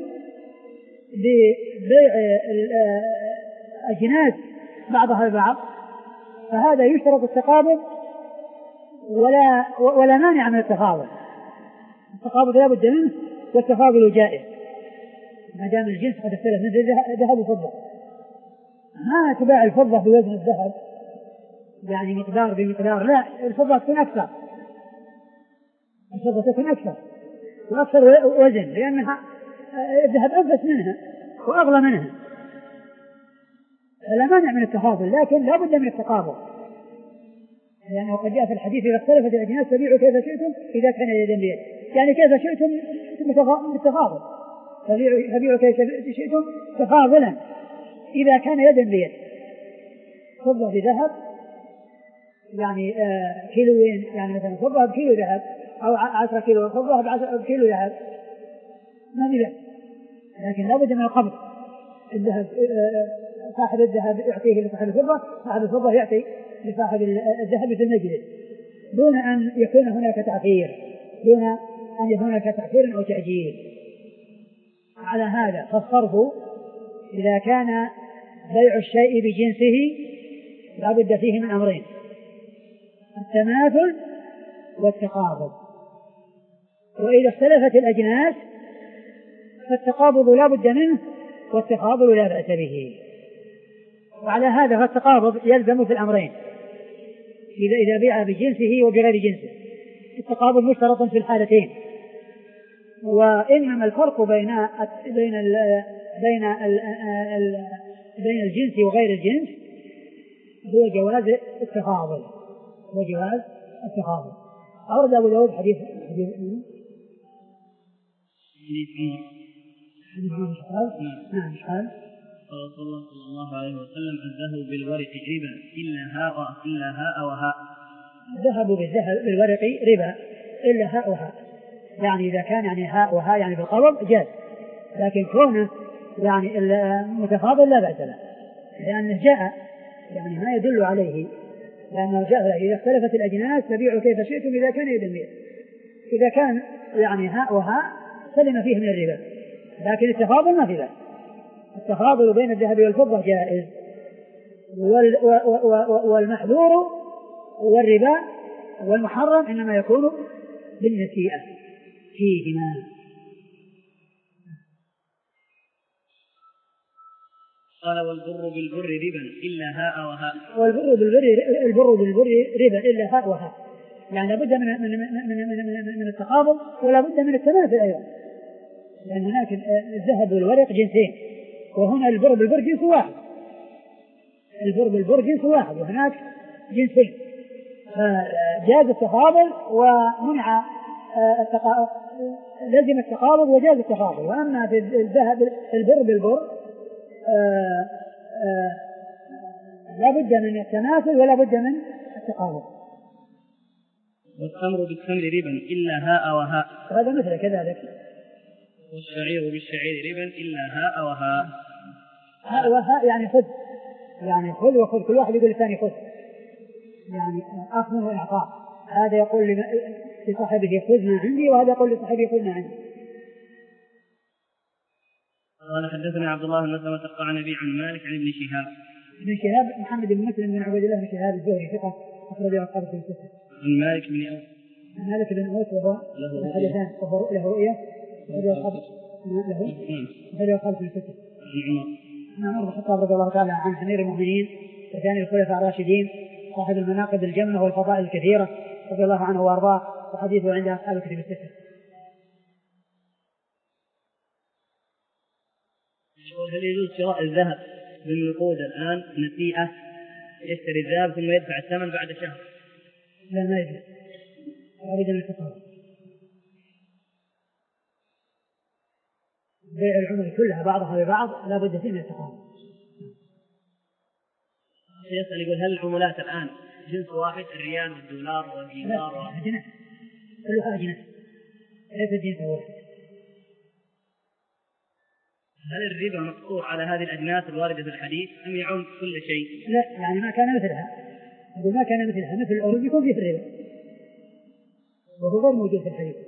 ببيع أجناس بعضها البعض فهذا يشترط التقابض ولا ولا مانع من التفاضل، التقابض لا بد منه والتفاضل جائز ما دام الجنس قد اختلف مثل ذهب وفضة. ما تباع الفضة بوزن الذهب يعني مقدار بمقدار، لا، الفضة تكون أكثر، الفضة تكون أكثر وأكثر وزن، لأنها الذهب أنفس منها وأغلى منها، فلا مانع من التفاضل، لكن لا بد من التقابض، لأنه قد جاء في الحديث إذا اختلفت الأجناس فبيعوا كيف شئتم إذا كان يدا بيد، يعني كيف شئتم بالتفاضل، فبيعوا كيف شئتم تفاضلا إذا كان يدا بيد. فضة بذهب يعني آه كيلوين، يعني مثلا فضة بكيلو ذهب أو عشرة كيلو فضة بكيلو ذهب ما في بأس، لكن لا بد من القبض. الذهب آه صاحب الذهب يعطيه لصاحب الفضة، صاحب الفضة يعطي لصاحب الذهب في المجلس، دون أن يكون هناك تأخير، دون أن يكون هناك تأخير أو تأجيل. على هذا فالصرف إذا كان بيع الشيء بجنسه لا بد فيه من أمرين: التماثل والتقابض. وإذا اختلفت الأجناس فالتقابض لا بد منه والتفاضل لا بأس به. وعلى هذا فالتقابض يلزم في الأمرين إذا إذا بيع بجنسه وبغير جنسه، التقابض مشترط في الحالتين. وإنما الفرق بين بين ال بين ال بين الجنس وغير الجنس هو جواز التفاضل، هو جواز التفاضل. أورد أبو داود حديث حديث نعم قال
قال صلى الله عليه وسلم: الذهب بالورق ربا إلا هاء إلا هاء وهاء.
الذهب بالذهب بالورق ربا إلا هاء وهاء، يعني إذا كان يعني هاء وهاء يعني بالقبض جاز، لكن كونه يعني المتفاضل لا بأس له، لأنه جاء يعني ما يدل عليه، لأنه جاء إذا اختلفت الأجناس فبيعوا كيف شئتم إذا كان يدا بيد. إذا كان يعني هاء وهاء سلم فيه من الربا، لكن التفاضل ما في بأس. التفاضل بين الذهب والفضة جائز، والمحذور والربا والمحرم إنما يكون بالنسيئة فيهما.
قال: والبر بالبر ربا إلا هاء وهاء.
والبر بالبر البر بالبر ربا إلا هاء وهاء، يعني لابد من من من من من التقابض ولا بد من التماثل أيضا، لأن هناك الذهب والورق جنسين، وهنا البر بالبر جنس واحد، البر بالبر جنس واحد وهناك جنسين، فجاز التفاضل ومنع التقابض، لازم التقابض وجاز التفاضل. وأما في الذهب البر بالبر لا بد من التماثل ولا بد من التقابل.
والتمر بالتمر ربا إلا هاء وهاء،
هذا مثل كذلك.
والشعير بالشعير ربا إلا هاء وهاء.
هاء وهاء يعني خذ، يعني خذ وخذ، كل واحد يقول الثاني خذ، يعني أخذ وإعطاء. هذا يقول لصاحبه خذ ما عندي، وهذا يقول لصاحبه خذ ما عندي.
قال حدثنا عبد الله بن مسلمة قال نبي عن مالك عن ابن شهاب.
ابن شهاب محمد بن مسلم بن عبد الله بن شهاب الزهري ثقة أخرجه أصحاب الكتب الستة.
عن مالك بن أوس.
مالك بن أوس وهو حدثان وهو له رؤية أخرجه أصحاب له أخرجه أصحاب الكتب الستة. عن عمر بن الخطاب رضي الله تعالى عن أمير المؤمنين وثاني الخلفاء الراشدين صاحب المناقب الجمة والفضائل الكثيرة رضي الله عنه وأرضاه، وحديثه عند أصحاب الكتب الستة.
هل يجوز شراء الذهب بالنقود الآن نسيئة، يشتري الذهب ثم يدفع الثمن بعد شهر؟
لا ما يجوز، أريد أن أتفضل. بيع العمل كلها بعضها ببعض لا بد فيه من التقابل.
يسأل يقول هل العملات الآن جنس واحد، الريال والدولار والدينار؟
لا أجناس، كلها أجناس ليس جنس واحد.
هل الربا مقصور على هذه الأجناس الواردة في الحديث أم يعم كل شيء؟
لا، يعني ما كان مثلها، يقول ما كان مثلها مثل الأرز يكون فيه الربا، وهو غير موجود في الحديث.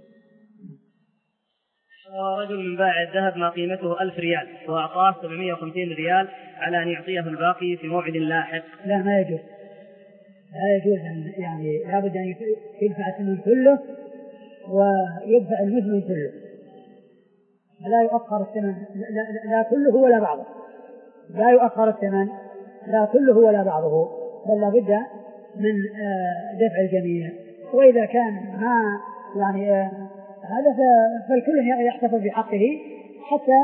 رجل من بائع الذهب ما قيمته ألف ريال وأعطاه سبعمائة وخمسين ريال على أن يعطيه الباقي في موعد لاحق.
لا ما يجوز، لا يجوز أن يعني لابد أن يدفع الثمن كله ويدفع المثمن كله، لا يؤخر الثمن، لا, لا, لا كله ولا بعضه، لا يؤخر الثمن لا كله ولا بعضه، بل لا بد من دفع الجميع. وإذا كان ما يعني هذا فالكل يحتفظ بحقه حتى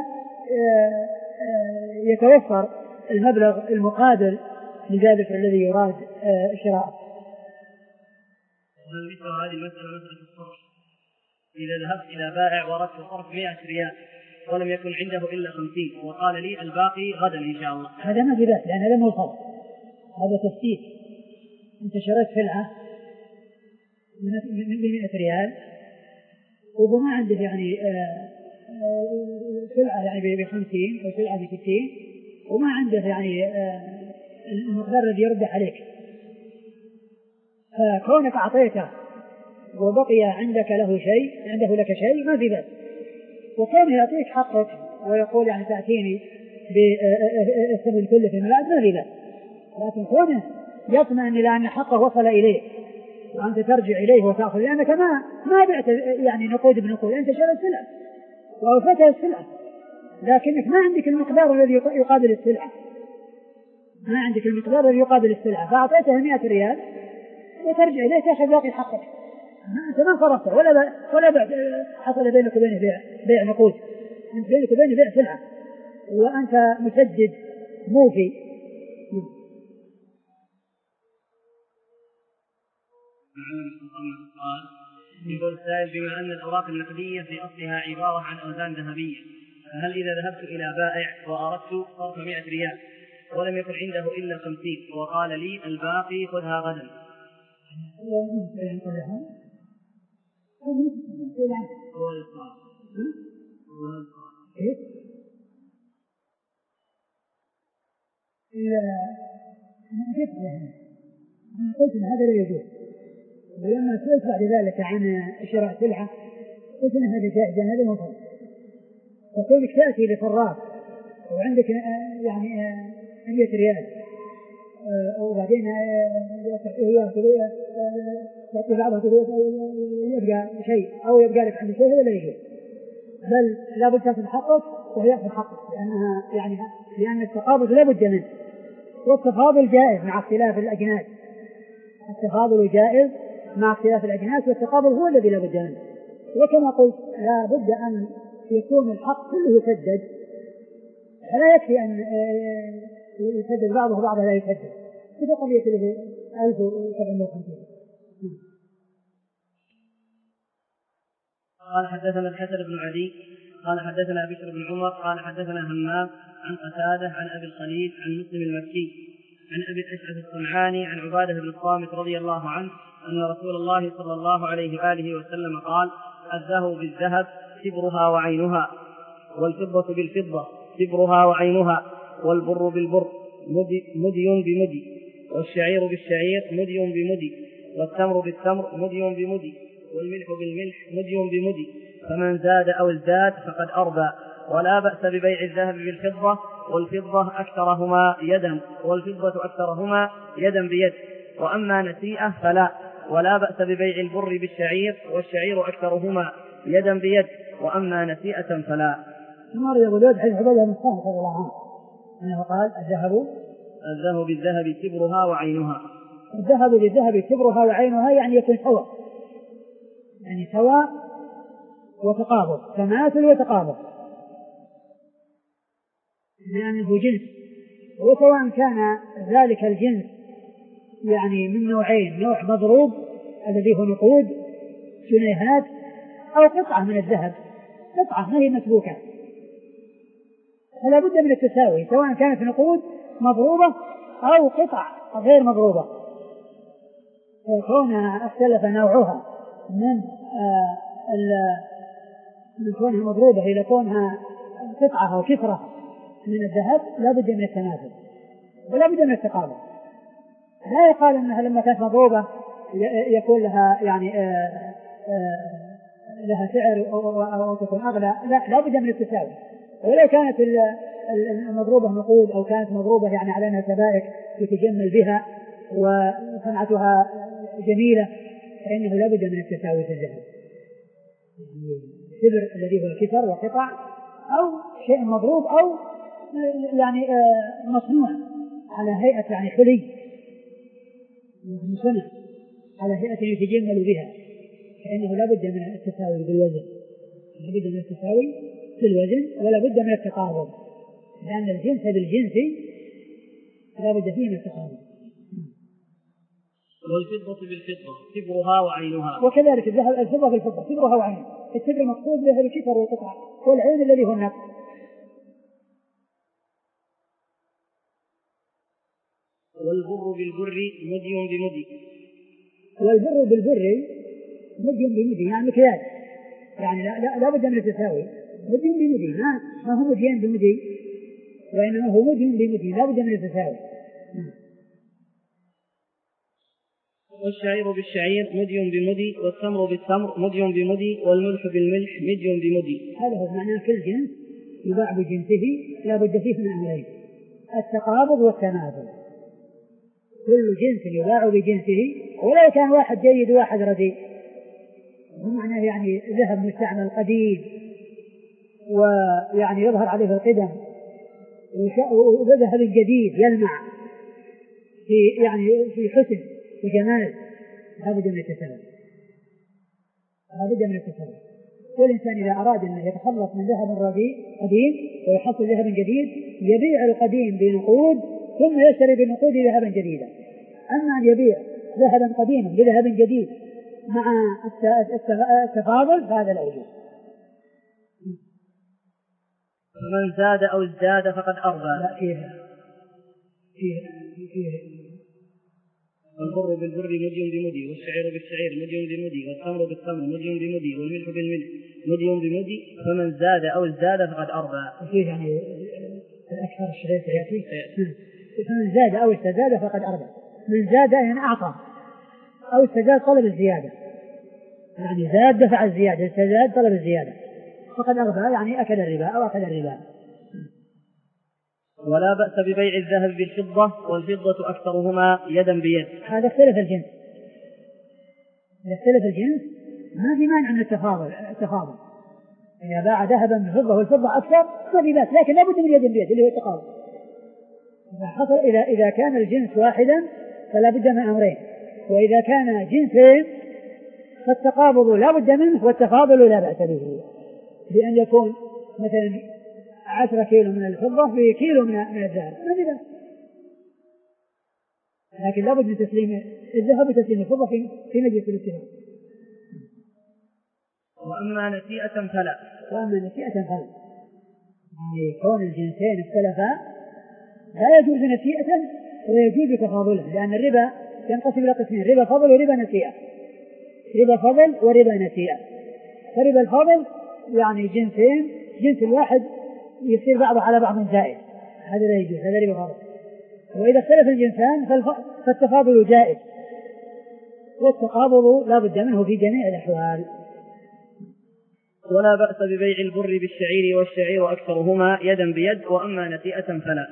يتوفر المبلغ المقابل لذلك الذي يراد شراءه.
مثل هذه المسألة مسألة الصرف، إذا ذهبت إلى بائع وردت صرف مئة ريال ولم يكن عنده إلا خمسين وقال لي الباقي غدا إن شاء الله،
هذا ما في بأس، لأن هذا مو صرف، هذا تسديد. أنت شريت سلعة بمئة ريال وما عنده يعني سلعة يعني بخمسين أو سلعة بستين وما عنده يعني المقدار الذي يرد عليك، فكونك أعطيته وبقي عندك له شيء عنده لك شيء ما في بأس، وكونه يعطيك حقك ويقول يعني تأتيني بالثمن كله في الملعب ما في بأس، لكن كونه يطمئن إلى أن حقه وصل إليه وأنت ترجع إليه وتأخذ، لأنك ما ما بعت يعني نقود بنقود، أنت شريت سلعة وأوفيتها السلعة لكنك ما عندك المقدار الذي يقابل السلعة، ما عندك المقدار الذي يقابل السلعة فأعطيتها مئة ريال وترجع إليه تأخذ باقي حقك، أنت ما صرفت ولا ولا بعد حصل بينك وبينه بيع بيع نقود، أنت بينك وبينه بيع سلعة وأنت مسدد موفي.
قال يقول السائل بما أن الأوراق النقدية في أصلها عبارة عن أوزان ذهبية، فهل إذا ذهبت إلى بائع وأردت صرف مئة ريال ولم يكن عنده إلا خمسين وقال لي الباقي خذها غدا؟ هو الإصرار هو الإصرار
قلت إن هذا لا يجوز، ولما سئلت بعد ذلك عن شراء سلعة قلت إن هذا جائز، هذا مفروض. فكونك تأتي لفراس وعندك يعني مئة ريال وبعدين يأتي بعضها يبقى شيء أو يبقى لك عند شيء هذا لا يجوز، بل لا بد تأخذ حقك وهي يأخذ حقك، لأنها يعني لأن التقابض لا بد منه، والتفاضل جائز مع اختلاف الأجناس، التفاضل جائز مع اختلاف الأجناس والتقابل هو الذي لا بد منه. وكما قلت لا بد أن يكون الحق كله يسدد، فلا يكفي أن يسدد بعضه بعضه لا يسدد، كذا قضية له ألف وسبعمائة وخمسين.
قال حدثنا الحسن بن علي قال حدثنا بشر بن عمر قال حدثنا همام عن قتادة عن أبي الخليل عن مسلم المكي
عن أبي الأشعث الصنعاني عن عبادة بن الصامت رضي الله عنه أن رسول الله صلى الله عليه وآله وسلم قال: الذهب بالذهب شبرها وعينها، والفضة بالفضة شبرها وعينها، والبر بالبر مدي, مدي بمدي، والشعير بالشعير مدي بمدي، والتمر بالتمر مدي بمدي، والملح بالملح مدي بمدي، فمن زاد أو ازداد فقد أربى. ولا بأس ببيع الذهب بالفضة، والفضة أكثرهما يدا والفضة أكثرهما يدا بيد. وأما نسيئة فلا. ولا بأس ببيع البر بالشعير، والشعير أكثرهما يدا بيد. وأما نسيئة فلا.
مر يقول حديث عبادة بن الصامت رضي الله عنه أنه قال: الذهب
الذهب بالذهب شبرها وعينها.
الذهب بالذهب شبرها وعينها يعني يكون سواء، يعني سواء وتقابض، تماثل وتقابض، لأنه جنس. وسواء كان ذلك الجنس يعني من نوعين: نوع مضروب الذي هو نقود جنيهات، أو قطعة من الذهب، قطعة ما هي مسبوكة، فلا بد من التساوي، سواء كانت نقود مضروبة أو قطع غير مضروبة. فكونها اختلف نوعها من آه من كونها مضروبة إلى كونها قطعة أو كسرة من الذهب لا بد من التماثل ولا بد من التقابل. لا يقال أنها لما كانت مضروبة يكون لها يعني آآ آآ لها سعر أو تكون أغلى، لا, لا بد من التساوي. ولو كانت المضروبة نقود أو كانت مضروبة يعني على أنها سبائك يتجمل بها وصنعتها جميلة فإنه لا بد من التساوي في الذهب. الشبر الذي هو كسر وقطع أو شيء مضروب أو يعني مصنوع على هيئة يعني خلي مصنع على هيئة يتجمل بها فإنه لا بد من التساوي بالوزن، لا بد من التساوي في الوزن ولا بد من التقارب، لأن الجنس بالجنس لا بد فيه من التقارب.
والفضة بالفضة شبرها وعينها.
وكذلك الذهب الفضة بالفضة شبرها وعينها. الشبر مقصود به الكسر والقطع، والعين الذي هو النقص.
والبر بالبر مدي بمدي.
والبر بالبر مدي بمدي يعني مكيال، يعني لا, لا, لا بد من التساوي، مدي بمدي، ما, ما هو مديان بمدي وإنما هو مدي بمدي، لا بد من التساوي.
والشعير بالشعير مدي بمدي، والتمر بالتمر مدي بمدي، والملح بالملح مدي بمدي.
هذا هو معنى كل جنس يباع بجنسه لا بد فيه من أمرين: التقابض والتماثل. كل جنس يباع بجنسه ولو كان واحد جيد وواحد رديء، ومعنى يعني ذهب مستعمل قديم ويعني يظهر عليه القدم وذهب جديد يلمع في يعني في حسن وجمال، لا بد من التساوي، لا بد من التساوي. والإنسان إذا أراد أن يتخلص من ذهب رديء قديم ويحصل ذهب جديد يبيع القديم بنقود ثم يشتري بالنقود ذهبا جديدا. أما أن يبيع ذهبا قديما بذهب جديد مع التفاضل فهذا لا يجوز.
من زاد أو ازداد فقد أربى.
لا فيها فيها فيها
والبر بالبر مدي بمدي، والشعير بالشعير مدي بمدي، والتمر بالتمر مدي بمدي، والملح بالملح مدي بمدي، فمن زاد أو ازداد فقد أربى.
فيه يعني الأكثر الشريط يأتي فمن زاد أو استزاد فقد أربى. من زاد يعني أعطى، أو استزاد طلب الزيادة، يعني زاد دفع الزيادة، استزاد طلب الزيادة، فقد أربى يعني أكل الربا أو أخذ الربا.
ولا بأس ببيع الذهب بالفضة، والفضة أكثرهما يدا بيد.
هذا اختلف الجنس، إذا اختلف الجنس ما في مانع من التفاضل. التفاضل إذا باع ذهبا بالفضة والفضة أكثر ما في بأس، لكن لا بد من يد بيد اللي هو التقابض. إذا حصل إذا إذا كان الجنس واحدا فلا بد من أمرين، وإذا كان جنسين فالتقابض لا بد منه والتفاضل لا بأس به، بأن يكون مثلا عشرة كيلو من الفضة في كيلو من الذهب ما في بأس، لكن لا بد من تسليم الذهب وتسليم الفضة في في مجلس الاتفاق.
وأما نسيئة فلا.
وأما نسيئة فلا، يعني كون الجنسين اختلفا لا يجوز نسيئة ويجوز تفاضله، لأن الربا ينقسم إلى قسمين: ربا فضل وربا نسيئة. ربا فضل وربا نسيئة. فربا الفضل يعني جنسين، جنس الواحد يصير بعضه على بعض زائد، هذا لا يجوز، هذا ربا فضل. وإذا اختلف الجنسان فالتفاضل جائز، والتقابض لا بد منه في جميع الأحوال.
ولا بأس ببيع البر بالشعير والشعير أكثرهما يدا بيد، وأما نسيئة فلا.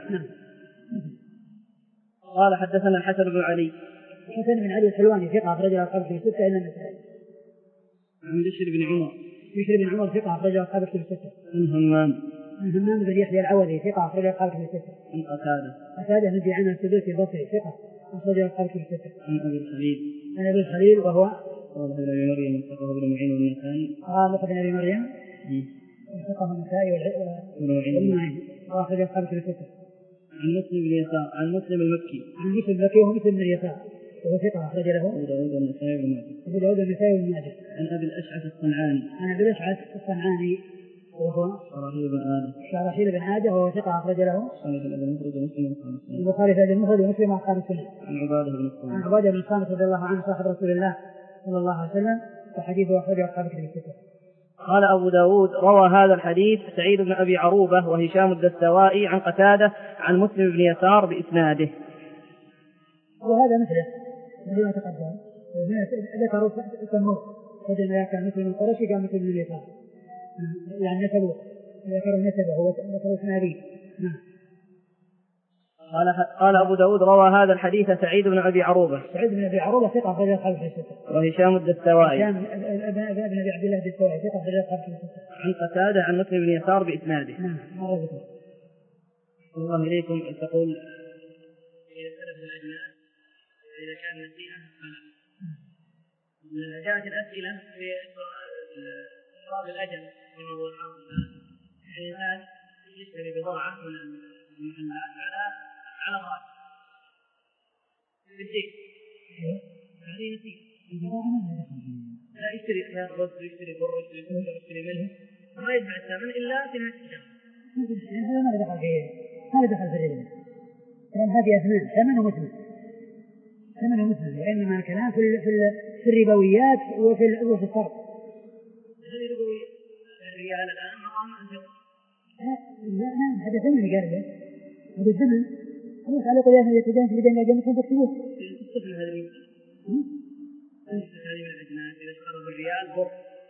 قال حدثنا الحسن بن علي.
الحسن بن علي الحلواني ثقة أخرج له أصحاب الكتب الستة إلا النسائي.
عن بشر بن عمر.
بشر بن عمر ثقة أخرج له أصحاب الكتب الستة.
عن همام.
عن همام بن يحيى العوذي ثقة أخرج له أصحاب الكتب الستة.
عن قتادة.
قتادة نجي عنه السدوسي البصري ثقة أخرج له أصحاب الكتب الستة.
عن أبي الخليل.
عن أبي الخليل وهو
قال ابن أبي مريم وثقه ابن معين والنسائي.
قال ابن أبي مريم وثقه النسائي والمعين وأخرج له أصحاب الكتب الستة.
عن مسلم بن يسار. عن مسلم المكي.
عن مسلم المكي وهو مسلم بن يسار وهو ثقة أخرج له
أبو داود والنسائي بن ماجه.
أبو داود والنسائي بن ماجه.
عن أبي الأشعث الصنعاني.
عن أبي الأشعث الصنعاني وهو
شراحيل بن آدم.
شراحيل بن آدم وهو ثقة أخرج له
البخاري
في هذا المفرد ومسلم وأصحاب السنة.
عن عبادة بن الصامت.
عن عبادة بن الصامت رضي الله عنه صاحب رسول الله صلى الله عليه وسلم، وحديثه أخرجه أصحاب الكتب الستة.
قال أبو داود: روى هذا الحديث سعيد بن أبي عروبة وهشام الدستوائي عن قتادة عن مسلم بن يسار بإسناده.
وهذا مثله الذي تقدم، وهنا ذكروا سموه بدل ما كان مثل من قرشي كان مثل من يسار، يعني نسبه ذكروا نسبه وذكروا اسناده.
قال قال أبو داود: روى هذا الحديث سعيد بن أبي عروبة.
سعيد بن أبي عروبة ثقة أخرج له أصحاب الكتب الستة.
وهشام الدستوائي.
هشام بن أبي عبد الله الدستوائي ثقة أخرج له أصحاب الكتب الستة.
عن قتادة عن مسلم بن يسار بإسناده.
نعم. مرة ذكر.
الله إليكم تقول إذا اختلف الأجناس إذا كان نسيئة فلا. جاءت الأسئلة في إقرار الأجل كما هو الحاصل الآن. يعني الآن يشتري بضاعة من المحلات على على غاية بالدين، هذه نسيئة. لا يشتري خيار رز ويشتري بر ويشتري سكر ويشتري ملح وما يدفع الثمن إلا في نهاية الشهر.
هذا ما دخل فيه، ما دخل في الربا، لأن هذه أثمان ثمن ومثمن، ثمن ومثمن، وإنما الكلام في في في الربويات وفي وفي الصرف.
هذه ربوية الريال الآن مقام الفقه.
لا نعم هذا ثمن قال له، هذا ثمن هو تعلق بأن يتدين في بدن أجل مثل تكتبوه.
تستفل هذا المثل. هذه من الأجناس إذا اشترى بالريال بر.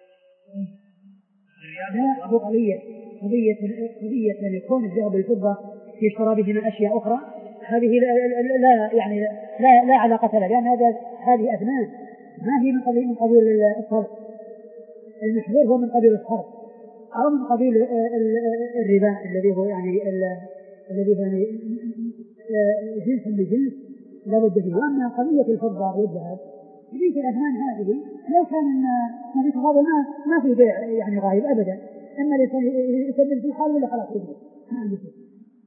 لا هو قضية قضية قضية أن يكون الذهب والفضة يشترى بهما أشياء أخرى، هذه لا, لا يعني لا لا علاقة لها، لأن هذا هذه أثمان ما هي من قبيل من قبيل الصرف. المحذور هو من قبيل الصرف أو من قبيل الربا الذي هو يعني الذي يعني جنس بجنس لا بد فيه. وأما قضية الفضة والذهب هذه الأثمان هذه لو كان ما في تفاضل ما ما في بيع يعني غايب أبدا، أما يسبب في الحال ولا خلاص يجب ما عنده شيء.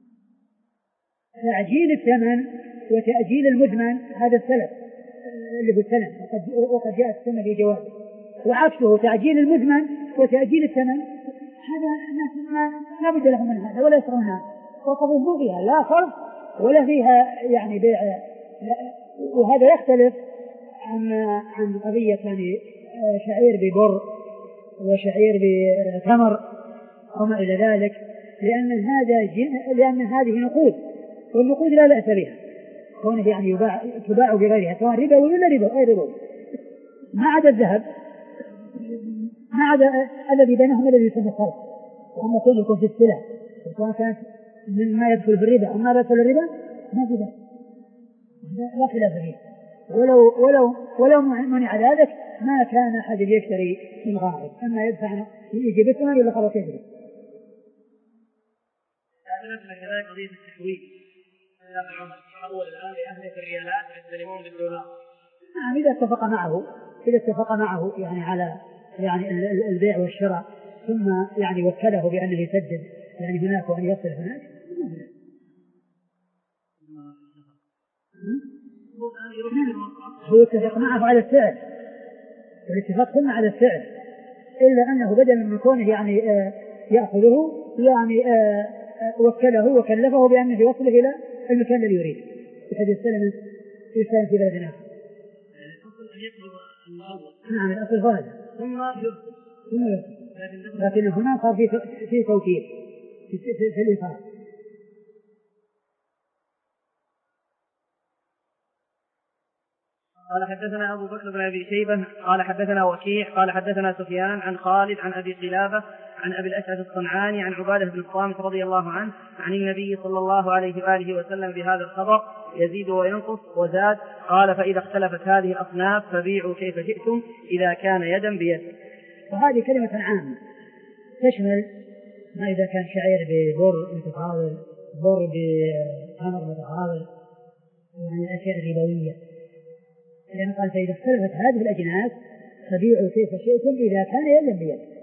تعجيل الثمن وتأجيل المثمن هذا السلف اللي هو السلم، وقد, وقد جاء السنة في جواب، وعكسه تعجيل المثمن وتأجيل الثمن هذا الناس ما لا بد لهم من هذا ولا يشرون هذا، وقضوا مو فيها لا صرف ولا فيها يعني بيع. وهذا يختلف عن عن قضية يعني شعير ببر وشعير بتمر وما إلى ذلك، لأن هذا لأن هذه نقود، والنقود لا بأس بها كونه يعني يباع تباع بغيرها سواء ربا ولا ربا غير ربا، ما عدا الذهب، ما عدا الذي بينهم الذي يسمى الصرف، وأما كونه يكون في السلع سواء كانت مما يدخل في الربا أو ما لا يدخل الربا ما في ذلك، لا خلاف فيه. ولو ولو ولو منع ذلك ما كان أحد يشتري من غائب، أما يدفع يجيب الثمن ولا خلاص يجري.
مثل كذلك قضية التحويل، حول الآن لأهل الريالات يستلمون بالدولار.
نعم إذا اتفق معه إذا اتفق معه يعني على يعني البيع والشراء ثم يعني وكله بأنه يسدد يعني هناك وأن يصل هناك. هو اتفق معه على السعر، والاتفاق ثم على السعر، إلا أنه بدل من كونه يعني آه يأخذه يعني آه وكله وكلفه بأنه يوصله إلى المكان الذي يريد، بحيث يستلم يستلم في بلد آخر.
الأصل أن يقبض الأول.
نعم الأصل فرد
ثم يرسل.
ثم يرسل. لكن هنا صار في في توكيل في في, في الإيصال.
قال حدثنا أبو بكر بن أبي شيبة قال حدثنا وكيع قال حدثنا سفيان عن خالد عن أبي قلابة عن أبي الأشعث الصنعاني عن عبادة بن الصامت رضي الله عنه عن النبي صلى الله عليه وآله وسلم بهذا الخبر يزيد وينقص وزاد. قال فإذا اختلفت هذه الأصناف فبيعوا كيف شئتم إذا كان يدا بيد.
وهذه كلمة عامة تشمل ما إذا كان شعير ببر متفاضل بر بتمر متفاضل يعني الأشياء الربوية. لأن قال فإذا اختلفت هذه الأجناس فبيعوا كيف شئتم إذا كان يدا بيد.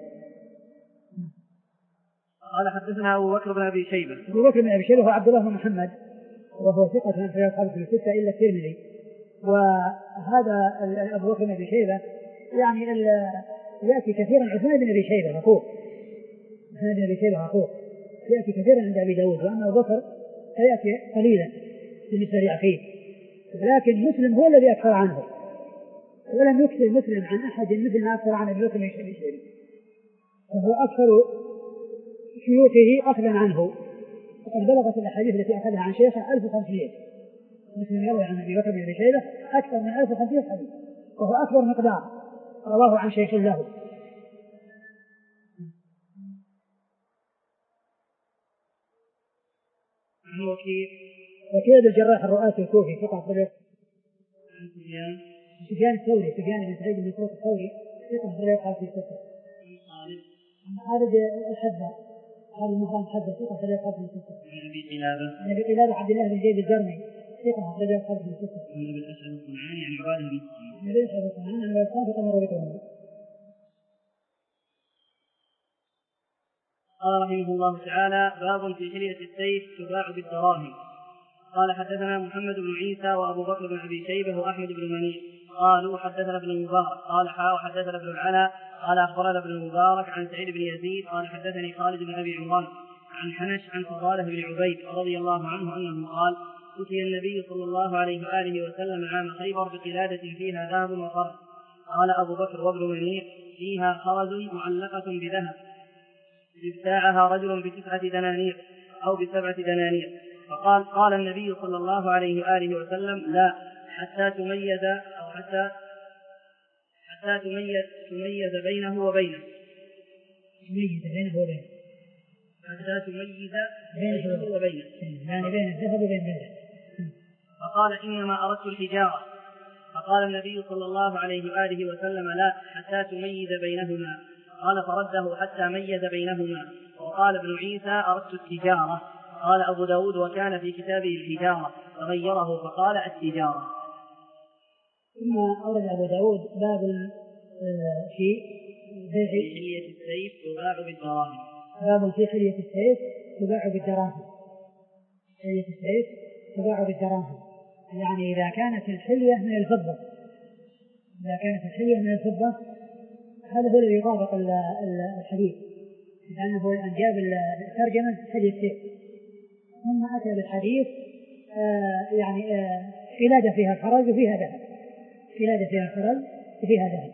قال حدثنا أبو بكر بن أبي شيبة.
أبو بكر بن أبي شيبة هو عبد الله بن محمد وهو ثقة من رجال أصحاب الستة إلا الترمذي. وهذا أبو بكر بن أبي شيبة يعني يأتي كثيرا عثمان بن أبي شيبة أخوه عثمان بن أبي شيبة أخوه يأتي كثيرا عند أبي داود، وأما أبو بكر فيأتي قليلا بالنسبة لأخيه، لكن مسلم هو الذي أكثر عنه، ولم يكثر مسلم عن أحد مثل ما أكثر عن أبي بكر بن أبي شيبة، وهو أكثر شيوخه أخذا عنه، وقد بلغت الأحاديث التي أخذها عن شيخه ألف وخمسمائة. مسلم يروي عن أبي بكر بن أبي شيبة أكثر من ألف وخمسمائة حديث، وهو أكبر مقدار رواه عن شيخ له.
وكيع
وكيع الجراح الرؤاسي الكوفي ثقة رجل.
عن سفيان
سفيان الثوري سفيان بن سعيد بن مسروق الثوري ثقة رجل قال في ستة.
خالد
خالد الحذاء هذا المكان حذاء ثقة رجل قال في ستة.
عن أبي قلابة
عن أبي قلابة عبد الله بن زيد الجرمي ثقة رجل قال في ستة.
عن أبي الأشعث الصنعاني عن عبادة بن الصامت.
عن أبي الأشعث الصنعاني عن أبي الصامت مر بكرمه.
قال رحمه الله تعالى باب في حلية السيف تباع بالدراهم. قال حدثنا محمد بن عيسى وأبو بكر بن أبي شيبة وأحمد بن منيع قالوا حدثنا ابن المبارك قال حا وحدثنا ابن العلاء قال أخبرنا ابن المبارك عن سعيد بن يزيد قال حدثني خالد بن أبي عمران عن حنش عن فضالة بن عبيد رضي الله عنه أنه قال أتي النبي صلى الله عليه وآله وسلم عام خيبر بقلادة فيها ذهب وخرز. قال أبو بكر وابن منيع فيها خرز معلقة بذهب ابتاعها رجل بتسعة دنانير أو بسبعة دنانير. فقال قال النبي صلى الله عليه وآله وسلم لا حتى تميز أو حتى حتى تميز تميز بينه وبينه
تميز بينه وبينه
حتى تميز
بينه
بينه وبينه
يعني بين الذهب وبين البلد.
فقال إنما أردت الحجارة. فقال النبي صلى الله عليه وآله وسلم لا حتى تميز بينهما. قال فرده حتى ميز بينهما. وقال ابن عيسى أردت التجارة. قال أبو داود وكان في كتابه الحجارة فغيره فقال التجارة.
ثم أورد أبو داود باب في
بيع حلية السيف تباع بالدراهم.
باب في حلية السيف تباع بالدراهم. حلية السيف تباع بالدراهم يعني إذا كانت الحلية من الفضة إذا كانت الحلية من الفضة هذا هو الذي يطابق الحديث، لأنه أنجاب الترجمة حلية السيف. ثم أتى بالحديث آه يعني آه قلادة فيها خرز وفيها ذهب قلادة فيها خرز وفيها ذهب.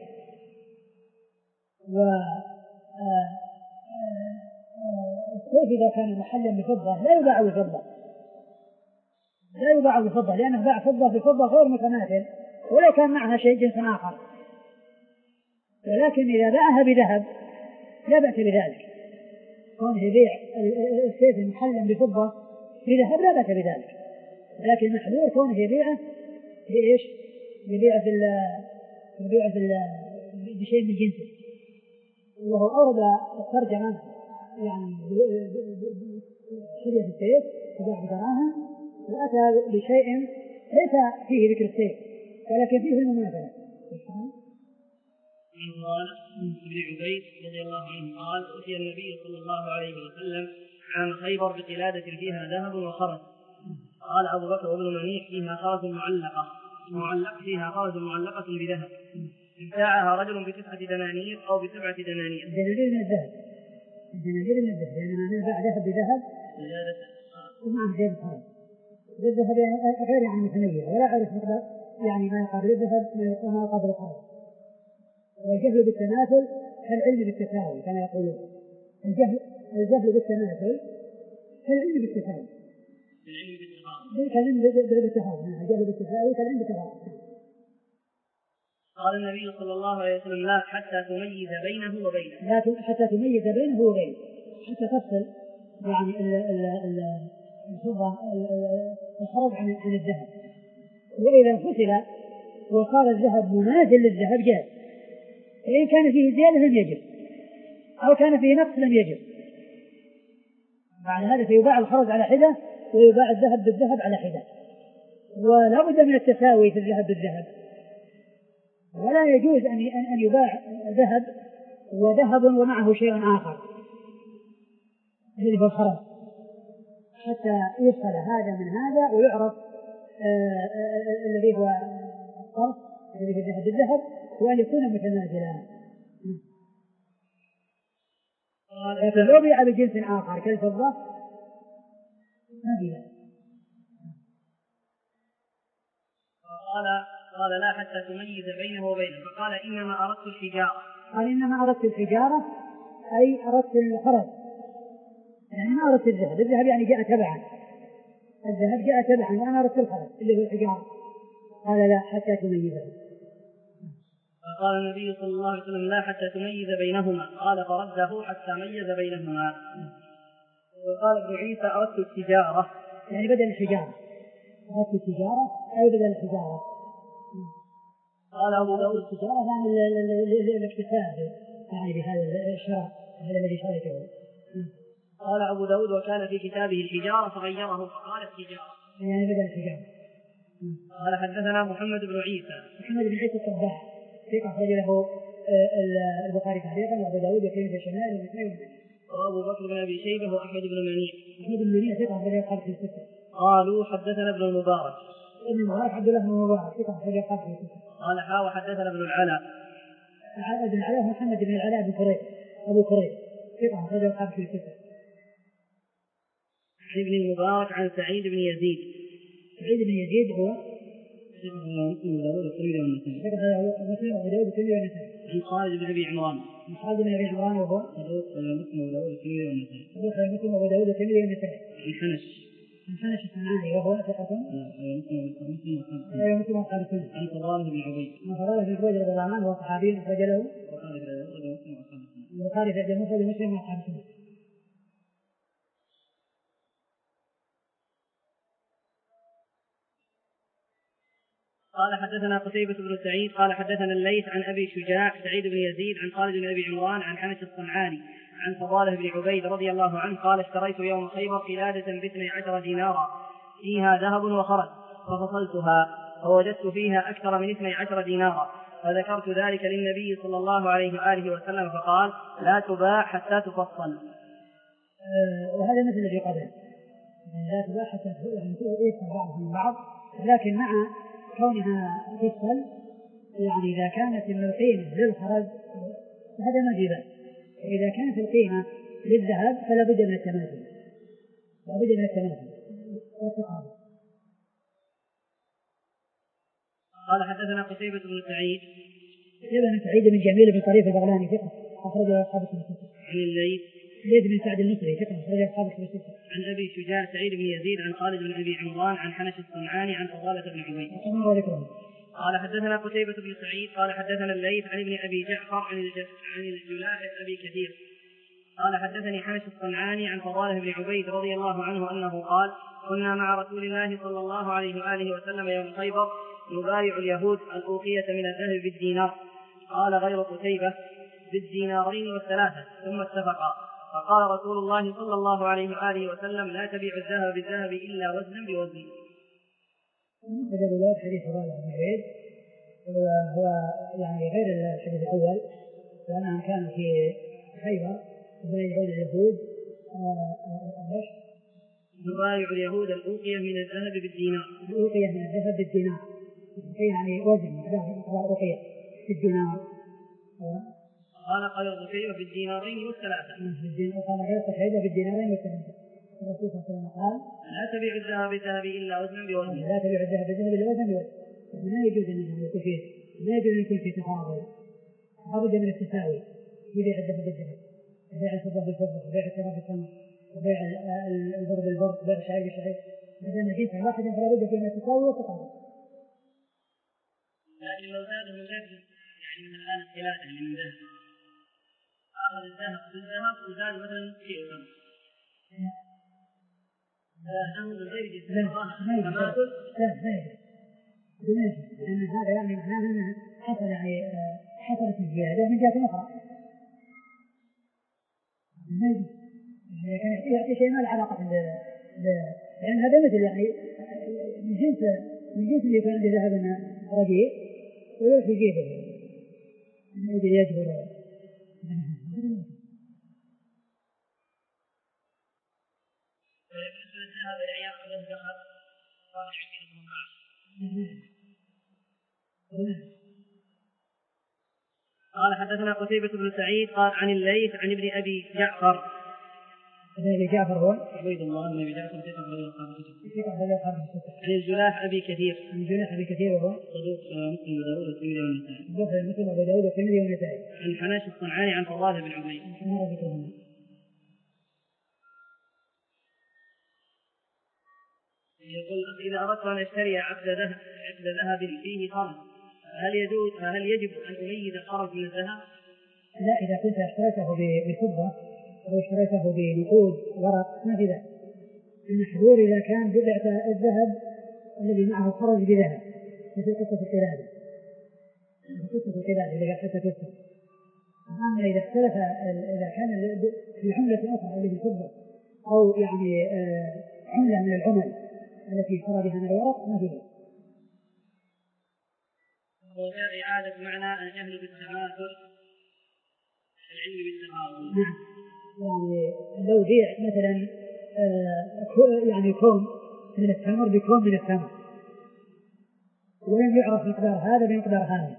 والسيف إذا كان محلا بفضة لا يباع بفضة لا يباع بفضة لأنه باع فضة بفضة غير متماثل ولو كان معها شيء جنس آخر، ولكن إذا باعها بذهب لا بأس بذلك. كونه يبيع السيف محلا بفضة بذهب لا بأس بذلك، لكن محذور كونه يبيعه بإيش؟ يبيع في يبيع في بشيء من جنسه. وهو أورد الترجمة يعني حلية السيف تباع بدراهم، وأتى بشيء ليس فيه ذكر السيف ولكن فيه المماثلة.
عن فضالة بن عبيد رضي الله عنه قال أتي النبي صلى الله عليه وسلم عام خيبر بقلادة فيها ذهب وخرز. قال أبو بكر وابن منيع فيها خرز معلقة معلق فيها خرز معلقة بذهب ابتاعها رجل بتسعة دنانير أو بسبعة دنانير.
الدنانير من الذهب الدنانير من الذهب لأننا نباع ذهب بذهب ومعه زيادة خرز الذهب غير يعني متميز ولا أعرف مقدار يعني ما يقابل الذهب وما يقابل الخرج. والجهل بالتماثل كالعلم بالتساوي كما يقولون. الجهل الجهل بالتماثل كالعلم بالتساوي. كالعلم بالتساوي. الجهل بالتساوي كالعلم بالتساوي.
قال النبي صلى الله عليه وسلم لا حتى تميز بينه وبينه.
لا حتى تميز بينه وبينه. حتى تفصل يعني الفضة الخرج عن عن الذهب. وإذا فصل وصار الذهب مماثل للذهب جاز. وإن كان فيه زيادة لم يجب أو كان فيه نقص لم يجب. بعد هذا فيباع الخرج على حدة ويباع الذهب بالذهب على حدة. ولا بد من التساوي في الذهب بالذهب. ولا يجوز أن أن يباع ذهب وذهب ومعه شيء آخر الذي هو الخرج حتى يفصل هذا من هذا ويعرف الذي هو الصرف الذي في الذهب بالذهب وأن يكون متماثلا. لكن لو بيع بجنس آخر كالفضة ما فيها.
قال قال لا حتى تميز بينه وبينه. فقال إنما أردت الحجارة.
قال إنما أردت الحجارة أي أردت الخرج يعني ما أردت الذهب. الذهب يعني جاء تبعا. الذهب جاء تبعا وأنا أردت الخرج اللي هو الحجارة. قال لا حتى تميزه.
فقال النبي صلى الله عليه وسلم لا حتى تميز بينهما. قال فرده حتى ميز بينهما. وقال ابن عيسى أردت التجارة
يعني بدل الحجارة. أردت التجارة أي بدل الحجارة.
قال أبو داود
التجارة يعني الاكتساب يعني بهذا الشراء هذا الذي شريته.
قال أبو داود وكان في كتابه الحجارة فغيره فقال التجارة
يعني بدل الحجارة.
قال حدثنا محمد بن عيسى.
محمد بن عيسى الصباح ثقة أخرج له البخاري تعليقا وأبو داود وكلمة الشمال والنسائي
وأبو بكر بن أبي شيبة وأحمد بن منيع.
أحمد بن منيع ثقة أخرج له البخاري في الستة.
قالوا حدثنا ابن المبارك.
ابن المبارك عبد الله بن المبارك ثقة أخرج له البخاري في الستة.
قال حا وحدثنا ابن العلاء.
ابن العلاء محمد بن العلاء بن كريب أبو كريب ثقة أخرج له البخاري في الستة.
عن ابن المبارك عن سعيد بن يزيد.
سعيد بن يزيد هو
مسلم وداود والترمذي والنسائي.
مسلم وداود والترمذي والنسائي.
عن خالد بن أبي عمران.
عن خالد بن أبي عمران وهو
مسلم وداود والترمذي والنسائي.
مسلم وداود والترمذي والنسائي.
عن حنش.
عن حنش الصنعاني وهو ثقة.
مسلم مسلم وخالد. عن فضالة بن عبيد.
عن فضالة بن عبيد رضي الله عنه وهو صحابي أخرج له البخاري في المفرد ومسلم وأصحاب السنة.
قال حدثنا قتيبة بن سعيد قال حدثنا الليث عن أبي شجاع سعيد بن يزيد عن خالد بن أبي عمران عن حنش الصنعاني عن فضالة بن عبيد رضي الله عنه قال اشتريت يوم خيبر قلادة باثني عشر دينارا فيها ذهب وخرج ففصلتها فوجدت فيها أكثر من اثني عشر دينارا فذكرت ذلك للنبي صلى الله عليه وآله وسلم فقال لا تباع حتى تفصل.
أه وهذا مثل الذي قبله لا تباع حتى يفصل بعضها من بعض لكن مع كونها تفصل يعني إذا كانت القيمة للخرج فهذا ما في بأس. إذا كانت القيمة للذهب فلا بد من التماثل لا بد من التماثل والتقارب.
قال حدثنا قتيبة بن سعيد.
قتيبة بن سعيد بن جميل بن طريف البغلاني ثقة أخرج له أصحاب الكتب.
عن الليث.
الليث بن سعد المصري ثقة أخرج له أصحاب الكتب.
عن أبي شجاع سعيد بن يزيد عن خالد بن أبي عمران عن حنش الصنعاني عن فضالة بن عبيد. قال حدثنا قتيبة بن سعيد قال حدثنا الليث عن ابن أبي جعفر عن عن الجلاء أبي كثير قال حدثني حنش الصنعاني عن فضالة بن عبيد رضي الله عنه أنه قال كنا مع رسول الله صلى الله عليه وآله وسلم يوم خيبر نبايع اليهود الأوقية من الذهب بالدينار. قال غير قتيبة بالدينارين والثلاثة ثم اتفقا فقال رسول الله صلى الله عليه وآله وسلم لا تبيع الذهب بالذهب إلا وزنا بوزن.
هذا بلاد حديث فضالة بن عبيد وهو يعني غير الحديث الأول لأنهم كانوا في خيبر يبايعون اليهود
نبايع اليهود الأوقية من الذهب بالدينار.
الأوقية من الذهب بالدينار يعني وزن أوقية بالدينار.
قال قال قتيبة بالدينارين والثلاثة.
قال غير قتيبة بالدينارين والثلاثة الرسول صلى الله عليه وسلم قال
لا تبيع الذهب بالذهب إلا وزنا بوزن.
لا تبيع الذهب بالذهب إلا وزنا بوزن. ما يجوز أن يكون فيه ما يجوز أن يكون فيه تفاضل. لابد من التساوي في بيع الذهب بالذهب، بيع الفضة بالفضة، بيع التمر بالتمر، وبيع البر بالبر، بيع الشعير بالشعير. ما دام جنسا واحدا فلا بد فيه من التساوي والتفاضل.
لكن لو زاده الذهب يعني من الآن الثلاثة اللي من ذهب أخذ الذهب بالذهب وزاد مثلا في التمر زاده من غير جنس تماثل.
لا ما يجوز لأن هذا يعني معناه أنه حصل يعني حصلت الزيادة من جهة أخرى. ما يجوز كان يعطي شيء ما له علاقة ب لأن هذا مثل يعني من جنس من جنس اللي يكون عنده ذهب رقيق ويروح يجيبه ما يقدر يجبر.
بالنسبة للذهب اللي يأخذ الذهب صار عشرين ثمانية عشر. قال حدثنا قتيبة بن سعيد قال عن الليث عن ابن أبي جعفر.
ابن جعفر هو
عبيد الله بن أبي جعفر ثقة رضي الله
عنه.
عن الجلاح أبي كثير.
عن الجلاح أبي كثير وهو
صدوق مسلم وداود والترمذي والنسائي.
صدوق مسلم وداود والترمذي والنسائي.
عن حناش الصنعاني عن فضالة بن عبيد. يقول إذا أردت أن أشتري عقد ذهب عقد ذهب فيه خرج هل يجوز هل يجب أن أميز الخرج من الذهب؟
لا، إذا كنت اشتريته بالفضة أو اشتريته بنقود ورق ما في ذلك. المحظور إذا كان بعت الذهب الذي معه خرج بذهب مثل قصة القلادة قصة القلادة إذا حتى تفهم. أما إذا اختلف إذا كان في عملة أخرى اللي بالفضة أو يعني عملة من العمل التي خرجها من الورق ما في ذلك.
وجاء إعادة معنى الجهل بالتماثل العلم بالتفاضل.
نعم، يعني لو بيع مثلا آه يعني كون من التمر بكون من التمر ولم يعرف مقدار هذا بمقدار هذا،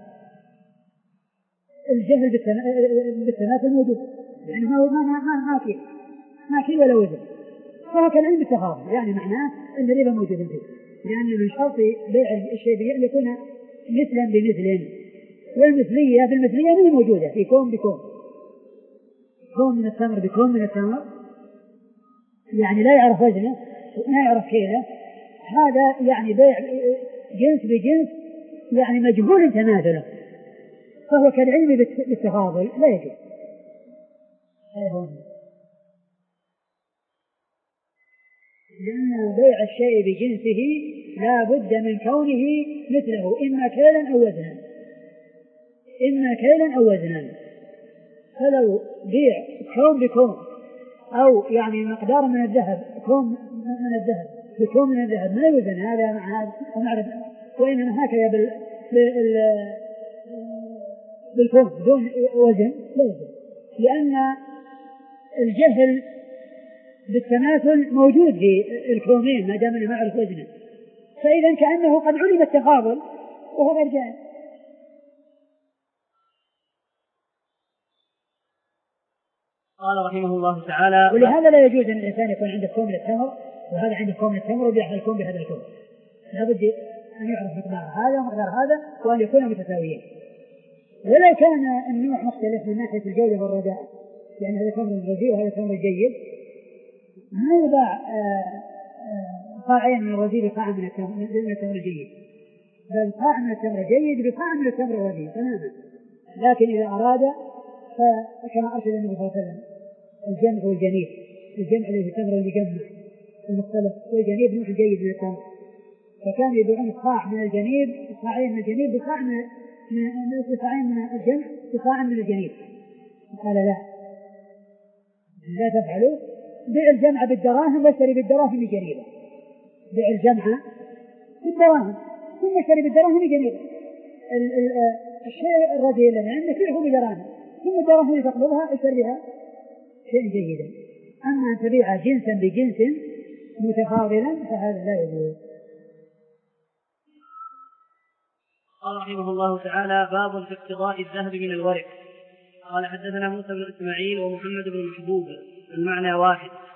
الجهل بالتماثل موجود، يعني ما ما ما ما كيل ما كيل ولا وزن، فهو كالعلم بالتفاضل، يعني معناه أن الربا موجود فيه، لأن من شرط بيع الشيء بأن يكون مثلا بمثل، والمثلية بالمثلية من موجودة في كون بكون، كون من التمر بكون من التمر، يعني لا يعرف وزنه ما يعرف كيله، هذا يعني بيع جنس بجنس يعني مجهول تماثله، فهو كالعلم بالتفاضل لا يجوز. لأن بيع الشيء بجنسه لا بد من كونه مثله إما كيلا أو وزنا، إما كيلا أو وزنا. فلو بيع كون بكون أو يعني مقدار من الذهب كون من الذهب بكون من الذهب ما يوزن، هذا مع هذا ونعرف، وإنما هكذا بال بال بالكون دون وزن لا يوزن، لأن الجهل بالتماثل موجود في الكونين ما دام ما يعرف وزنه، فإذا كأنه قد علم التفاضل وهو غير جاهل.
قال رحمه الله تعالى:
ولهذا لا يجوز أن الإنسان يكون عنده كون من التمر وهذا عنده كون من التمر وبيع الكون بهذا الكون، لابد أن يعرف مقدار هذا ومقدار هذا وأن يكونوا متساويين. ولو كان النوع مختلف من ناحية الجودة والرداء، يعني هذا تمر رديء وهذا تمر جيد، ما يباع قاعين من الرديء بقاع من التمر الجيد، بل قاع من التمر الجيد بقاع من التمر الرديء تماما. لكن إذا أراد فكما أرشد النبي صلى الله عليه وسلم الجمع والجنيب، الجمع الذي التمر المجمع المختلف والجنيب نوع جيد من التمر، فكان يبيعون قاع من الجنيب قاعين من الجنيب بقاع من قاعين من الجمع بقاع من الجنيب. قال لا لا تفعلوا، بيع الجمع بالدراهم واشتري بالدراهم جنيبا، بيع الجمع بالدراهم ثم اشتري بالدراهم جنيبا. الشيء الرديء لنا أنك تبيعه بدراهم ثم الدراهم اللي تقبضها اشتريها شيء جيدا. أما أن تبيع جنسا بجنس متفاضلا فهذا لا يجوز.
قال رحمه الله تعالى: باب في اقتضاء الذهب من الورق. قال حدثنا موسى بن إسماعيل ومحمد بن محبوب المعنى واحد.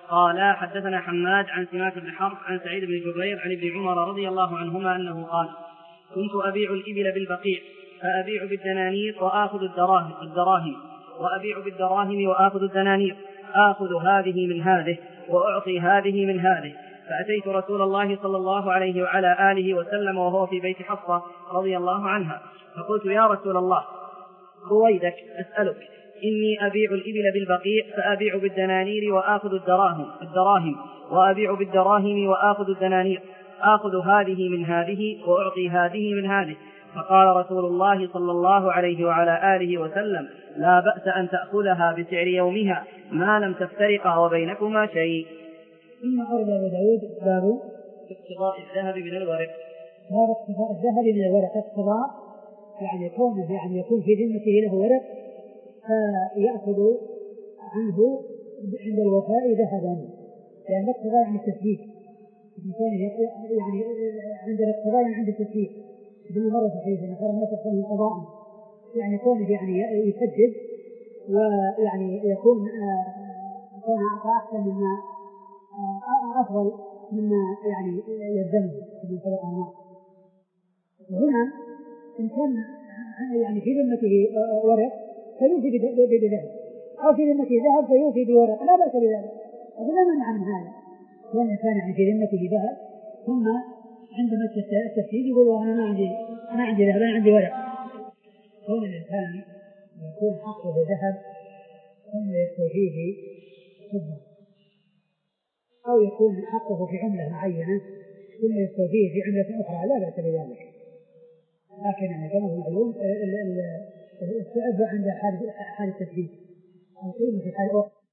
قال حدثنا حماد عن سماك بن حرب عن سعيد بن جبير عن ابن عمر رضي الله عنهما أنه قال كنت أبيع الإبل بالبقيع فأبيع بالدنانير وآخذ الدراهم, الدراهم وأبيع بالدراهم وآخذ الدنانير، آخذ هذه من هذه وأعطي هذه من هذه. فأتيت رسول الله صلى الله عليه وعلى آله وسلم وهو في بيت حفصة رضي الله عنها، فقلت يا رسول الله رويدك أسألك، إني أبيع الإبل بالبقيع فأبيع بالدنانير وآخذ الدراهم, الدراهم وأبيع بالدراهم وآخذ الدنانير، آخذ هذه من هذه وأعطي هذه من هذه. فقال رسول الله صلى الله عليه وعلى آله وسلم لا بأس أن تأخذها بسعر يومها ما لم تفترقا وبينكما شيء.
ثم أورد أبو داود باب
اقتضاء الذهب من الورق.
باب اقتضاء الذهب من الورق. اقتضاء يعني كونه يعني يكون في ذمته له ورق فيأخذ عنه عند الوفاء ذهبا، لأن الاقتضاء يعني التسديد، يعني عند الاقتضاء يعني عند التسديد بما مر في حديث أن الناس يحصلهم قضاء، يعني كونه يعني يسدد ويعني يكون يكون أحسن مما أفضل مما يعني يلزمه من سبق الماء. هنا إن كان يعني في ذمته ورق فيوفي بذهب، أو في ذمته ذهب فيوفي بورق، لا بأس بذلك، ولا مانع من هذا. كون الإنسان يعني في ذمته ذهب ثم عندما التسديد يقول أنا ما عندي أنا عندي ذهب أنا عندي ورق. كون الإنسان يكون حقه ذهب ثم يستوفيه فضة، أو يكون حقه في عملة معينة ثم يستوفيه في عملة أخرى، لا بأس بذلك. لكن يعني كما هو معلوم السعر عند حال التسديد، القيمة في حال أخرى.